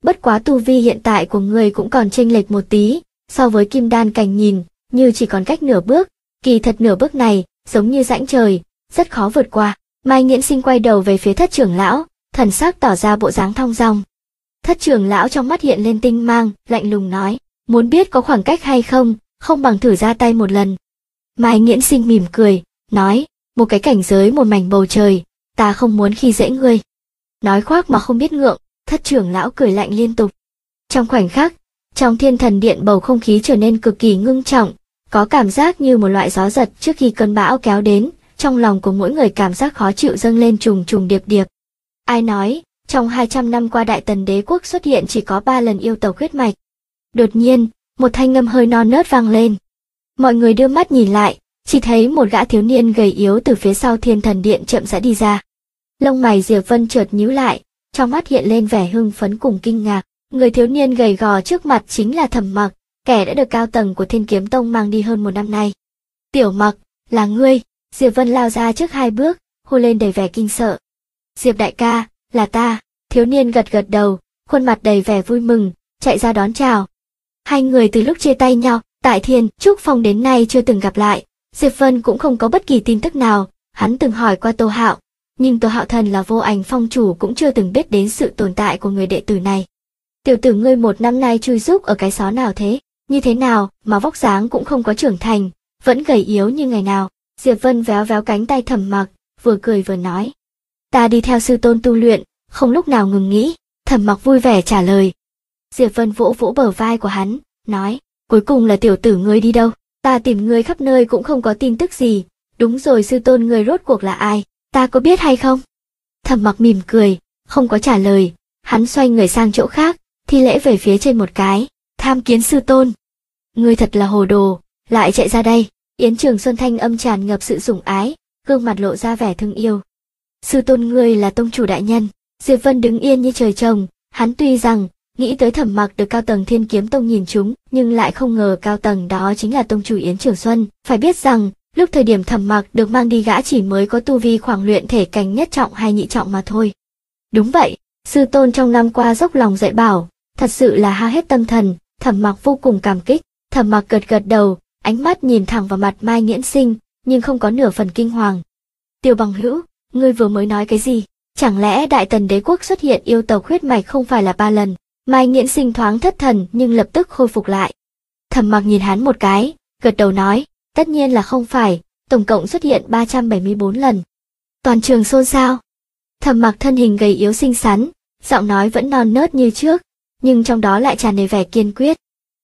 bất quá tu vi hiện tại của người cũng còn chênh lệch một tí, so với kim đan cảnh nhìn, như chỉ còn cách nửa bước, kỳ thật nửa bước này, giống như rãnh trời, rất khó vượt qua. Mai Nghiễn Sinh quay đầu về phía thất trưởng lão, thần sắc tỏ ra bộ dáng thong dong. Thất trưởng lão trong mắt hiện lên tinh mang, lạnh lùng nói, muốn biết có khoảng cách hay không, không bằng thử ra tay một lần. Mai Nghiễn Sinh mỉm cười, nói, một cái cảnh giới một mảnh bầu trời, ta không muốn khi dễ ngươi. Nói khoác mà không biết ngượng, thất trưởng lão cười lạnh liên tục. Trong khoảnh khắc, trong Thiên Thần Điện bầu không khí trở nên cực kỳ ngưng trọng, có cảm giác như một loại gió giật trước khi cơn bão kéo đến, trong lòng của mỗi người cảm giác khó chịu dâng lên trùng trùng điệp điệp. Ai nói, trong 200 năm qua Đại Tần Đế quốc xuất hiện chỉ có 3 lần yêu tộc huyết mạch. Đột nhiên, một thanh âm hơi non nớt vang lên. Mọi người đưa mắt nhìn lại, chỉ thấy một gã thiếu niên gầy yếu từ phía sau Thiên Thần Điện chậm rãi đi ra. Lông mày Diệp Vân chợt nhíu lại, trong mắt hiện lên vẻ hưng phấn cùng kinh ngạc. Người thiếu niên gầy gò trước mặt chính là Thẩm Mặc, kẻ đã được cao tầng của Thiên Kiếm Tông mang đi hơn một năm nay. Tiểu Mặc, là ngươi? Diệp Vân lao ra trước 2 bước, hô lên đầy vẻ kinh sợ. Diệp đại ca, là ta. Thiếu niên gật gật đầu, khuôn mặt đầy vẻ vui mừng, chạy ra đón chào. Hai người từ lúc chia tay nhau, tại Thiên Trúc Phong đến nay chưa từng gặp lại. Diệp Vân cũng không có bất kỳ tin tức nào, hắn từng hỏi qua Tô Hạo, nhưng Tô Hạo Thần là Vô Ảnh Phong chủ cũng chưa từng biết đến sự tồn tại của người đệ tử này. Tiểu tử ngươi một năm nay chui rúc ở cái xó nào thế, như thế nào mà vóc dáng cũng không có trưởng thành, vẫn gầy yếu như ngày nào. Diệp Vân véo véo cánh tay Thẩm Mặc, vừa cười vừa nói. Ta đi theo sư tôn tu luyện, không lúc nào ngừng nghỉ. Thẩm Mặc vui vẻ trả lời. Diệp Vân vỗ vỗ bờ vai của hắn, nói, cuối cùng là tiểu tử ngươi đi đâu, ta tìm ngươi khắp nơi cũng không có tin tức gì, đúng rồi sư tôn ngươi rốt cuộc là ai, ta có biết hay không? Thẩm Mặc mỉm cười, không có trả lời, hắn xoay người sang chỗ khác, thi lễ về phía trên một cái, tham kiến sư tôn. Ngươi thật là hồ đồ, lại chạy ra đây. Yến Trường Xuân thanh âm tràn ngập sự sủng ái, gương mặt lộ ra vẻ thương yêu. Sư tôn ngươi là tông chủ đại nhân. Diệp Vân đứng yên như trời trồng, hắn tuy rằng nghĩ tới Thẩm Mặc được cao tầng Thiên Kiếm Tông nhìn trúng, nhưng lại không ngờ cao tầng đó chính là tông chủ Yến Trường Xuân. Phải biết rằng, lúc thời điểm Thẩm Mặc được mang đi gã chỉ mới có tu vi khoảng luyện thể cảnh nhất trọng hay nhị trọng mà thôi. Đúng vậy, sư tôn trong năm qua dốc lòng dạy bảo, thật sự là hao hết tâm thần. Thẩm Mặc vô cùng cảm kích. Thẩm Mặc gật gật đầu, ánh mắt nhìn thẳng vào mặt Mai Nghiễn Sinh, nhưng không có nửa phần kinh hoàng. Tiểu bằng hữu, ngươi vừa mới nói cái gì? Chẳng lẽ Đại Tần Đế quốc xuất hiện yêu tộc huyết mạch không phải là 3 lần? Mai Nghiễn Sinh thoáng thất thần nhưng lập tức khôi phục lại. Thẩm Mặc nhìn hắn một cái, gật đầu nói, tất nhiên là không phải, tổng cộng xuất hiện 374 lần. Toàn trường xôn xao. Thẩm Mặc thân hình gầy yếu xinh xắn, giọng nói vẫn non nớt như trước, nhưng trong đó lại tràn đầy vẻ kiên quyết.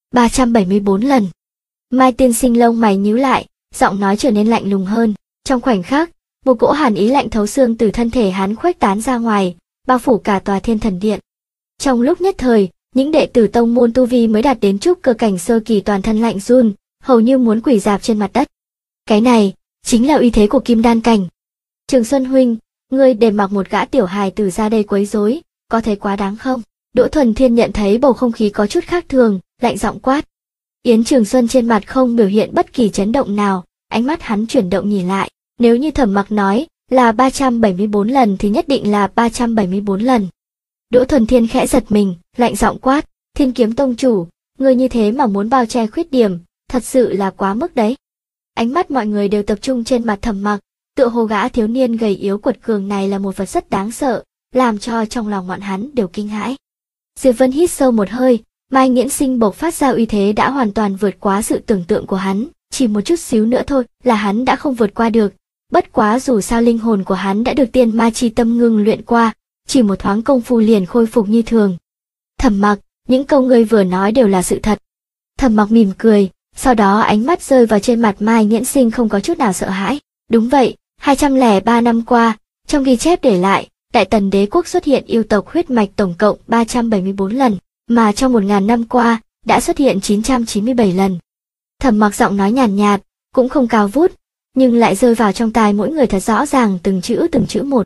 374 lần. Mai tiên sinh lông mày nhíu lại, giọng nói trở nên lạnh lùng hơn. Trong khoảnh khắc, một cỗ hàn ý lạnh thấu xương từ thân thể hắn khuếch tán ra ngoài, bao phủ cả tòa Thiên Thần Điện. Trong lúc nhất thời, những đệ tử tông môn tu vi mới đạt đến trúc cơ cảnh sơ kỳ toàn thân lạnh run, hầu như muốn quỳ rạp trên mặt đất. Cái này chính là uy thế của kim đan cảnh. Trường Xuân huynh, ngươi để mặc một gã tiểu hài tử ra đây quấy rối, có thấy quá đáng không? Đỗ Thuần Thiên nhận thấy bầu không khí có chút khác thường, lạnh giọng quát. Yến Trường Xuân trên mặt không biểu hiện bất kỳ chấn động nào, ánh mắt hắn chuyển động nhìn lại, nếu như Thẩm Mặc nói là 374 lần thì nhất định là 374 lần. Đỗ Thuần Thiên khẽ giật mình, lạnh giọng quát, Thiên Kiếm Tông chủ, ngươi như thế mà muốn bao che khuyết điểm, thật sự là quá mức đấy. Ánh mắt mọi người đều tập trung trên mặt Thẩm Mặc, tựa hồ gã thiếu niên gầy yếu quật cường này là một vật rất đáng sợ, làm cho trong lòng bọn hắn đều kinh hãi. Diệp Vân hít sâu một hơi, Mai Nghiễn Sinh bộc phát ra uy thế đã hoàn toàn vượt quá sự tưởng tượng của hắn, chỉ một chút xíu nữa thôi là hắn đã không vượt qua được. Bất quá dù sao linh hồn của hắn đã được tiên ma chi tâm ngưng luyện qua, chỉ một thoáng công phu liền khôi phục như thường. Thẩm Mặc, những câu ngươi vừa nói đều là sự thật. Thẩm Mặc mỉm cười, sau đó ánh mắt rơi vào trên mặt Mai Nghiễn Sinh không có chút nào sợ hãi. Đúng vậy, 203 năm qua, trong ghi chép để lại, Đại Tần Đế quốc xuất hiện yêu tộc huyết mạch tổng cộng 374 lần, mà trong 1000 năm qua, đã xuất hiện 997 lần. Thẩm Mặc giọng nói nhàn nhạt, cũng không cao vút, nhưng lại rơi vào trong tai mỗi người thật rõ ràng từng chữ một.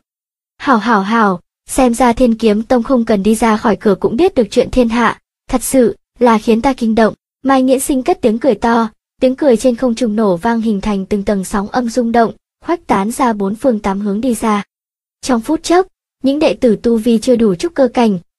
Hảo, xem ra Thiên Kiếm Tông không cần đi ra khỏi cửa cũng biết được chuyện thiên hạ, thật sự là khiến ta kinh động. Mai Nghiễn Sinh cất tiếng cười to, tiếng cười trên không trung nổ vang hình thành từng tầng sóng âm rung động, khuếch tán ra 4 phương 8 hướng đi ra. Trong phút chốc, những đệ tử tu vi chưa đủ trúc cơ cảnh,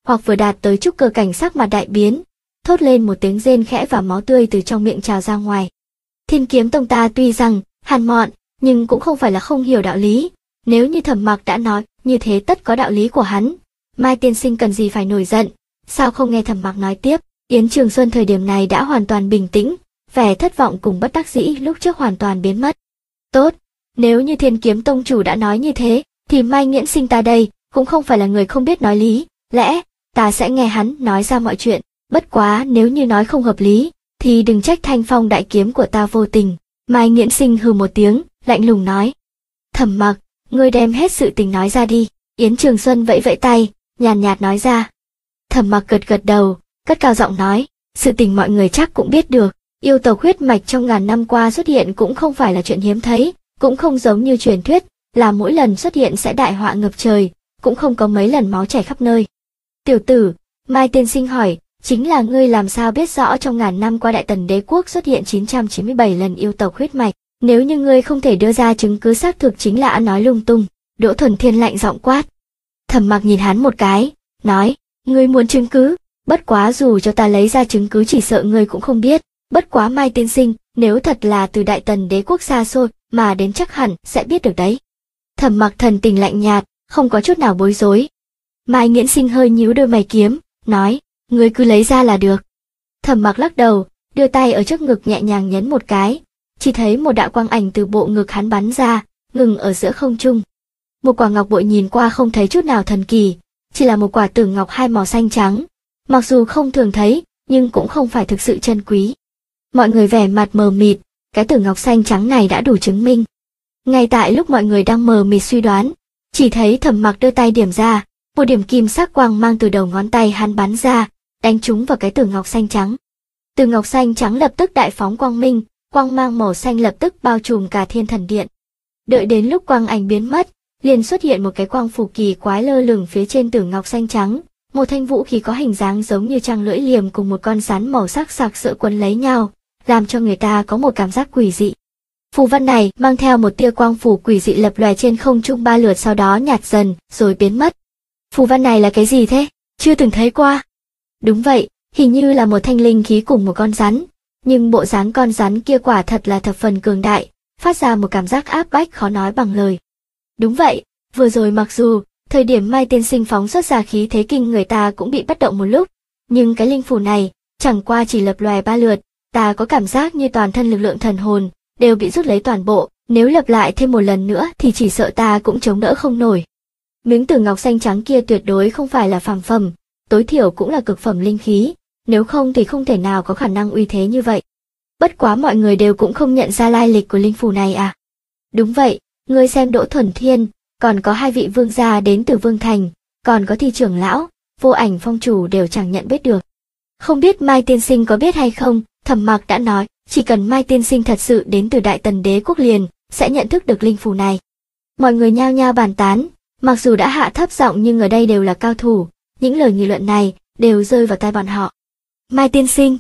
hoặc vừa đạt tới trúc cơ cảnh sắc mặt đại biến, thốt lên một tiếng rên khẽ và máu tươi từ trong miệng trào ra ngoài. Thiên Kiếm Tông ta tuy rằng hèn mọn, nhưng cũng không phải là không hiểu đạo lý. Nếu như Thẩm Mặc đã nói như thế tất có đạo lý của hắn. Mai tiên sinh cần gì phải nổi giận, sao không nghe Thẩm Mặc nói tiếp. Yến Trường Xuân thời điểm này đã hoàn toàn bình tĩnh, vẻ thất vọng cùng bất đắc dĩ lúc trước hoàn toàn biến mất. Tốt, nếu như Thiên Kiếm Tông chủ đã nói như thế, thì Mai Nghiễn Sinh ta đây cũng không phải là người không biết nói lý, lẽ ta sẽ nghe hắn nói ra mọi chuyện. Bất quá nếu như nói không hợp lý, thì đừng trách Thanh Phong đại kiếm của ta vô tình. Mai Nghiễn Sinh hừ một tiếng, lạnh lùng nói. Thẩm Mặc, ngươi đem hết sự tình nói ra đi. Yến Trường Xuân vẫy vẫy tay, nhàn nhạt nói ra. Thẩm Mặc gật gật đầu, cất cao giọng nói, sự tình mọi người chắc cũng biết được. Yêu tộc huyết mạch trong ngàn năm qua xuất hiện cũng không phải là chuyện hiếm thấy, cũng không giống như truyền thuyết, là mỗi lần xuất hiện sẽ đại họa ngập trời, cũng không có mấy lần máu chảy khắp nơi. Tiểu tử, Mai tiên sinh hỏi, chính là ngươi làm sao biết rõ trong ngàn năm qua Đại Tần Đế quốc xuất hiện 997 lần yêu tộc huyết mạch, nếu như ngươi không thể đưa ra chứng cứ xác thực chính là ăn nói lung tung. Đỗ Thuần Thiên lạnh giọng quát. Thẩm Mặc nhìn hắn một cái, nói, ngươi muốn chứng cứ, bất quá dù cho ta lấy ra chứng cứ chỉ sợ ngươi cũng không biết, bất quá Mai tiên sinh, nếu thật là từ Đại Tần Đế quốc xa xôi mà đến chắc hẳn sẽ biết được đấy. Thẩm Mặc thần tình lạnh nhạt, không có chút nào bối rối. Mai Nghiễn Sinh hơi nhíu đôi mày kiếm, nói, ngươi cứ lấy ra là được. Thẩm Mặc lắc đầu, đưa tay ở trước ngực nhẹ nhàng nhấn một cái, chỉ thấy một đạo quang ảnh từ bộ ngực hắn bắn ra, ngừng ở giữa không trung. Một quả ngọc bội nhìn qua không thấy chút nào thần kỳ, chỉ là một quả tử ngọc hai màu xanh trắng. Mặc dù không thường thấy, nhưng cũng không phải thực sự chân quý. Mọi người vẻ mặt mờ mịt, cái tử ngọc xanh trắng này đã đủ chứng minh. Ngay tại lúc mọi người đang mờ mịt suy đoán, chỉ thấy Thẩm Mặc đưa tay điểm ra, một điểm kim sắc quang mang từ đầu ngón tay hắn bắn ra, đánh trúng vào cái tử ngọc xanh trắng. Tử ngọc xanh trắng lập tức đại phóng quang minh, quang mang màu xanh lập tức bao trùm cả Thiên Thần Điện. Đợi đến lúc quang ảnh biến mất, liền xuất hiện một cái quang phù kỳ quái lơ lửng phía trên tử ngọc xanh trắng, một thanh vũ khí có hình dáng giống như trăng lưỡi liềm cùng một con rắn màu sắc sặc sỡ quấn lấy nhau, làm cho người ta có một cảm giác quỷ dị. Phù văn này mang theo một tia quang phù quỷ dị lập lòe trên không trung 3 lượt sau đó nhạt dần, rồi biến mất. Phù văn này là cái gì thế? Chưa từng thấy qua. Đúng vậy, hình như là một thanh linh khí cùng một con rắn, nhưng bộ dáng con rắn kia quả thật là thập phần cường đại, phát ra một cảm giác áp bách khó nói bằng lời. Đúng vậy, vừa rồi mặc dù thời điểm Mai tiên sinh phóng xuất ra khí thế kinh người ta cũng bị bất động một lúc, nhưng cái linh phù này chẳng qua chỉ lập lòe 3 lượt, ta có cảm giác như toàn thân lực lượng thần hồn đều bị rút lấy toàn bộ, nếu lập lại thêm một lần nữa thì chỉ sợ ta cũng chống đỡ không nổi. Miếng tử ngọc xanh trắng kia tuyệt đối không phải là phàm phẩm, tối thiểu cũng là cực phẩm linh khí, nếu không thì không thể nào có khả năng uy thế như vậy. Bất quá mọi người đều cũng không nhận ra lai lịch của linh phù này à? Đúng vậy, ngươi xem Đỗ Thuần Thiên, còn có 2 vị vương gia đến từ Vương Thành, còn có Thi trưởng lão, Vô Ảnh phong chủ đều chẳng nhận biết được. Không biết Mai tiên sinh có biết hay không, Thẩm Mặc đã nói, chỉ cần Mai tiên sinh thật sự đến từ Đại Tần Đế quốc liền, sẽ nhận thức được linh phù này. Mọi người nhao nhao bàn tán, mặc dù đã hạ thấp giọng nhưng ở đây đều là cao thủ, những lời nghị luận này đều rơi vào tai bọn họ. Mai tiên sinh.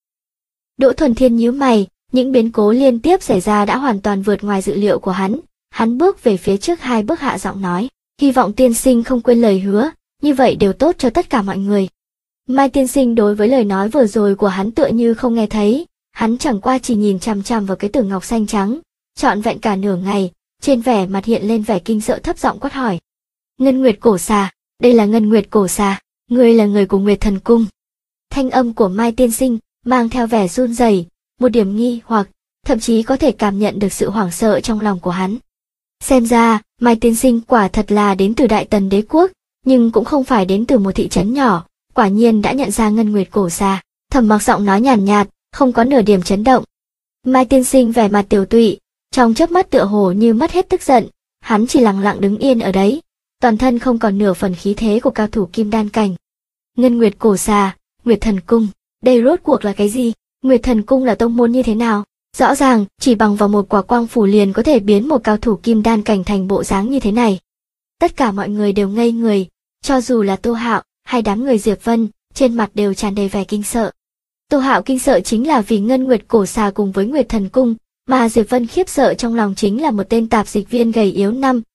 Đỗ Thuần Thiên nhíu mày, những biến cố liên tiếp xảy ra đã hoàn toàn vượt ngoài dự liệu của hắn. Hắn bước về phía trước 2 bước hạ giọng nói, hy vọng tiên sinh không quên lời hứa, như vậy đều tốt cho tất cả mọi người. Mai tiên sinh đối với lời nói vừa rồi của hắn tựa như không nghe thấy, hắn chẳng qua chỉ nhìn chằm chằm vào cái tử ngọc xanh trắng, trọn vẹn cả nửa ngày, trên vẻ mặt hiện lên vẻ kinh sợ thấp giọng quát hỏi. Ngân Nguyệt cổ xà, đây là Ngân Nguyệt cổ xà, ngươi là người của Nguyệt Thần Cung. Thanh âm của Mai tiên sinh mang theo vẻ run rẩy, một điểm nghi hoặc, thậm chí có thể cảm nhận được sự hoảng sợ trong lòng của hắn. Xem ra, Mai tiên sinh quả thật là đến từ Đại Tần Đế quốc, nhưng cũng không phải đến từ một thị trấn nhỏ, quả nhiên đã nhận ra Ngân Nguyệt cổ xà. Thẩm Mặc giọng nói nhàn nhạt, không có nửa điểm chấn động. Mai tiên sinh vẻ mặt tiểu tụy, trong chớp mắt tựa hồ như mất hết tức giận, hắn chỉ lặng lặng đứng yên ở đấy, toàn thân không còn nửa phần khí thế của cao thủ kim đan cảnh. Ngân Nguyệt cổ xà, Nguyệt Thần Cung, đây rốt cuộc là cái gì? Nguyệt Thần Cung là tông môn như thế nào? Rõ ràng, chỉ bằng vào một quả quang phủ liền có thể biến một cao thủ kim đan cảnh thành bộ dáng như thế này. Tất cả mọi người đều ngây người, cho dù là Tô Hạo hay đám người Diệp Vân, trên mặt đều tràn đầy vẻ kinh sợ. Tô Hạo kinh sợ chính là vì Ngân Nguyệt cổ xà cùng với Nguyệt Thần Cung, mà Diệp Vân khiếp sợ trong lòng chính là một tên tạp dịch viên gầy yếu 5,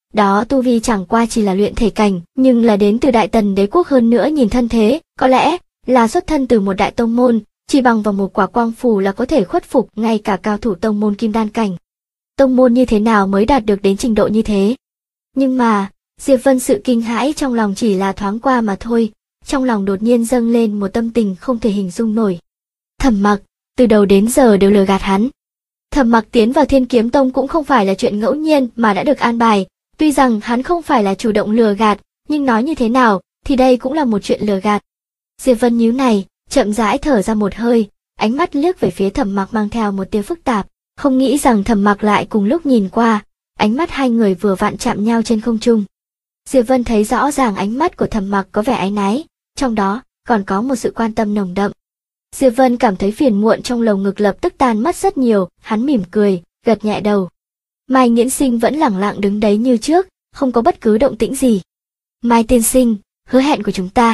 đó tu vi chẳng qua chỉ là luyện thể cảnh, nhưng là đến từ Đại Tần đế quốc, hơn nữa nhìn thân thế, có lẽ là xuất thân từ một đại tông môn, chỉ bằng vào một quả quang phù là có thể khuất phục ngay cả cao thủ tông môn kim đan cảnh. Tông môn như thế nào mới đạt được đến trình độ như thế? Nhưng mà, Diệp Vân sự kinh hãi trong lòng chỉ là thoáng qua mà thôi, trong lòng đột nhiên dâng lên một tâm tình không thể hình dung nổi. Thẩm Mặc, từ đầu đến giờ đều lừa gạt hắn. Thẩm Mặc tiến vào Thiên Kiếm Tông cũng không phải là chuyện ngẫu nhiên mà đã được an bài, tuy rằng hắn không phải là chủ động lừa gạt, nhưng nói như thế nào thì đây cũng là một chuyện lừa gạt. Diệp Vân nhíu này, chậm rãi thở ra một hơi, ánh mắt liếc về phía Thẩm Mặc mang theo một tia phức tạp, không nghĩ rằng Thẩm Mặc lại cùng lúc nhìn qua, ánh mắt hai người vừa vặn chạm nhau trên không trung. Diệp Vân thấy rõ ràng ánh mắt của Thẩm Mặc có vẻ áy náy, trong đó còn có một sự quan tâm nồng đậm. Diệp Vân cảm thấy phiền muộn trong lồng ngực lập tức tan mất rất nhiều, hắn mỉm cười, gật nhẹ đầu. Mai Nghiễn Sinh vẫn lẳng lặng đứng đấy như trước, không có bất cứ động tĩnh gì. Mai tiên sinh, hứa hẹn của chúng ta.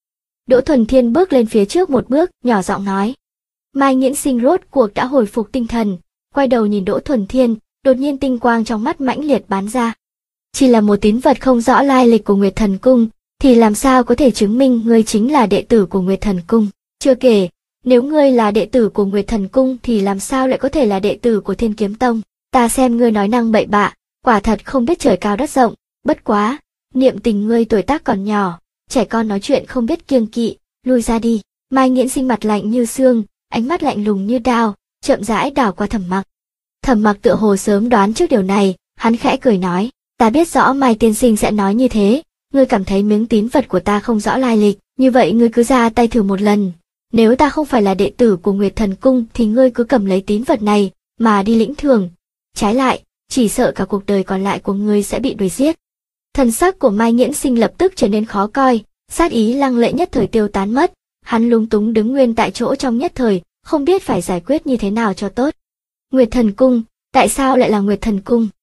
Đỗ Thuần Thiên bước lên phía trước một bước, nhỏ giọng nói. Mai Nghiễn Sinh rốt cuộc đã hồi phục tinh thần, quay đầu nhìn Đỗ Thuần Thiên, đột nhiên tinh quang trong mắt mãnh liệt bắn ra. Chỉ là một tín vật không rõ lai lịch của Nguyệt Thần Cung, thì làm sao có thể chứng minh ngươi chính là đệ tử của Nguyệt Thần Cung? Chưa kể, nếu ngươi là đệ tử của Nguyệt Thần Cung thì làm sao lại có thể là đệ tử của Thiên Kiếm Tông? Ta xem ngươi nói năng bậy bạ, quả thật không biết trời cao đất rộng, bất quá, niệm tình ngươi tuổi tác còn nhỏ, trẻ con nói chuyện không biết kiêng kỵ, lui ra đi. Mai Nghiễn Sinh mặt lạnh như xương, ánh mắt lạnh lùng như đao, chậm rãi đảo qua Thẩm Mặc. Thẩm Mặc tựa hồ sớm đoán trước điều này, hắn khẽ cười nói, ta biết rõ Mai tiên sinh sẽ nói như thế, ngươi cảm thấy miếng tín vật của ta không rõ lai lịch, như vậy ngươi cứ ra tay thử một lần. Nếu ta không phải là đệ tử của Nguyệt Thần Cung thì ngươi cứ cầm lấy tín vật này mà đi lĩnh thưởng. Trái lại, chỉ sợ cả cuộc đời còn lại của ngươi sẽ bị đuổi giết. Thần sắc của Mai Nghiễn Sinh lập tức trở nên khó coi, sát ý lăng lệ nhất thời tiêu tán mất, hắn lúng túng đứng nguyên tại chỗ trong nhất thời, không biết phải giải quyết như thế nào cho tốt. Nguyệt Thần Cung, tại sao lại là Nguyệt Thần Cung?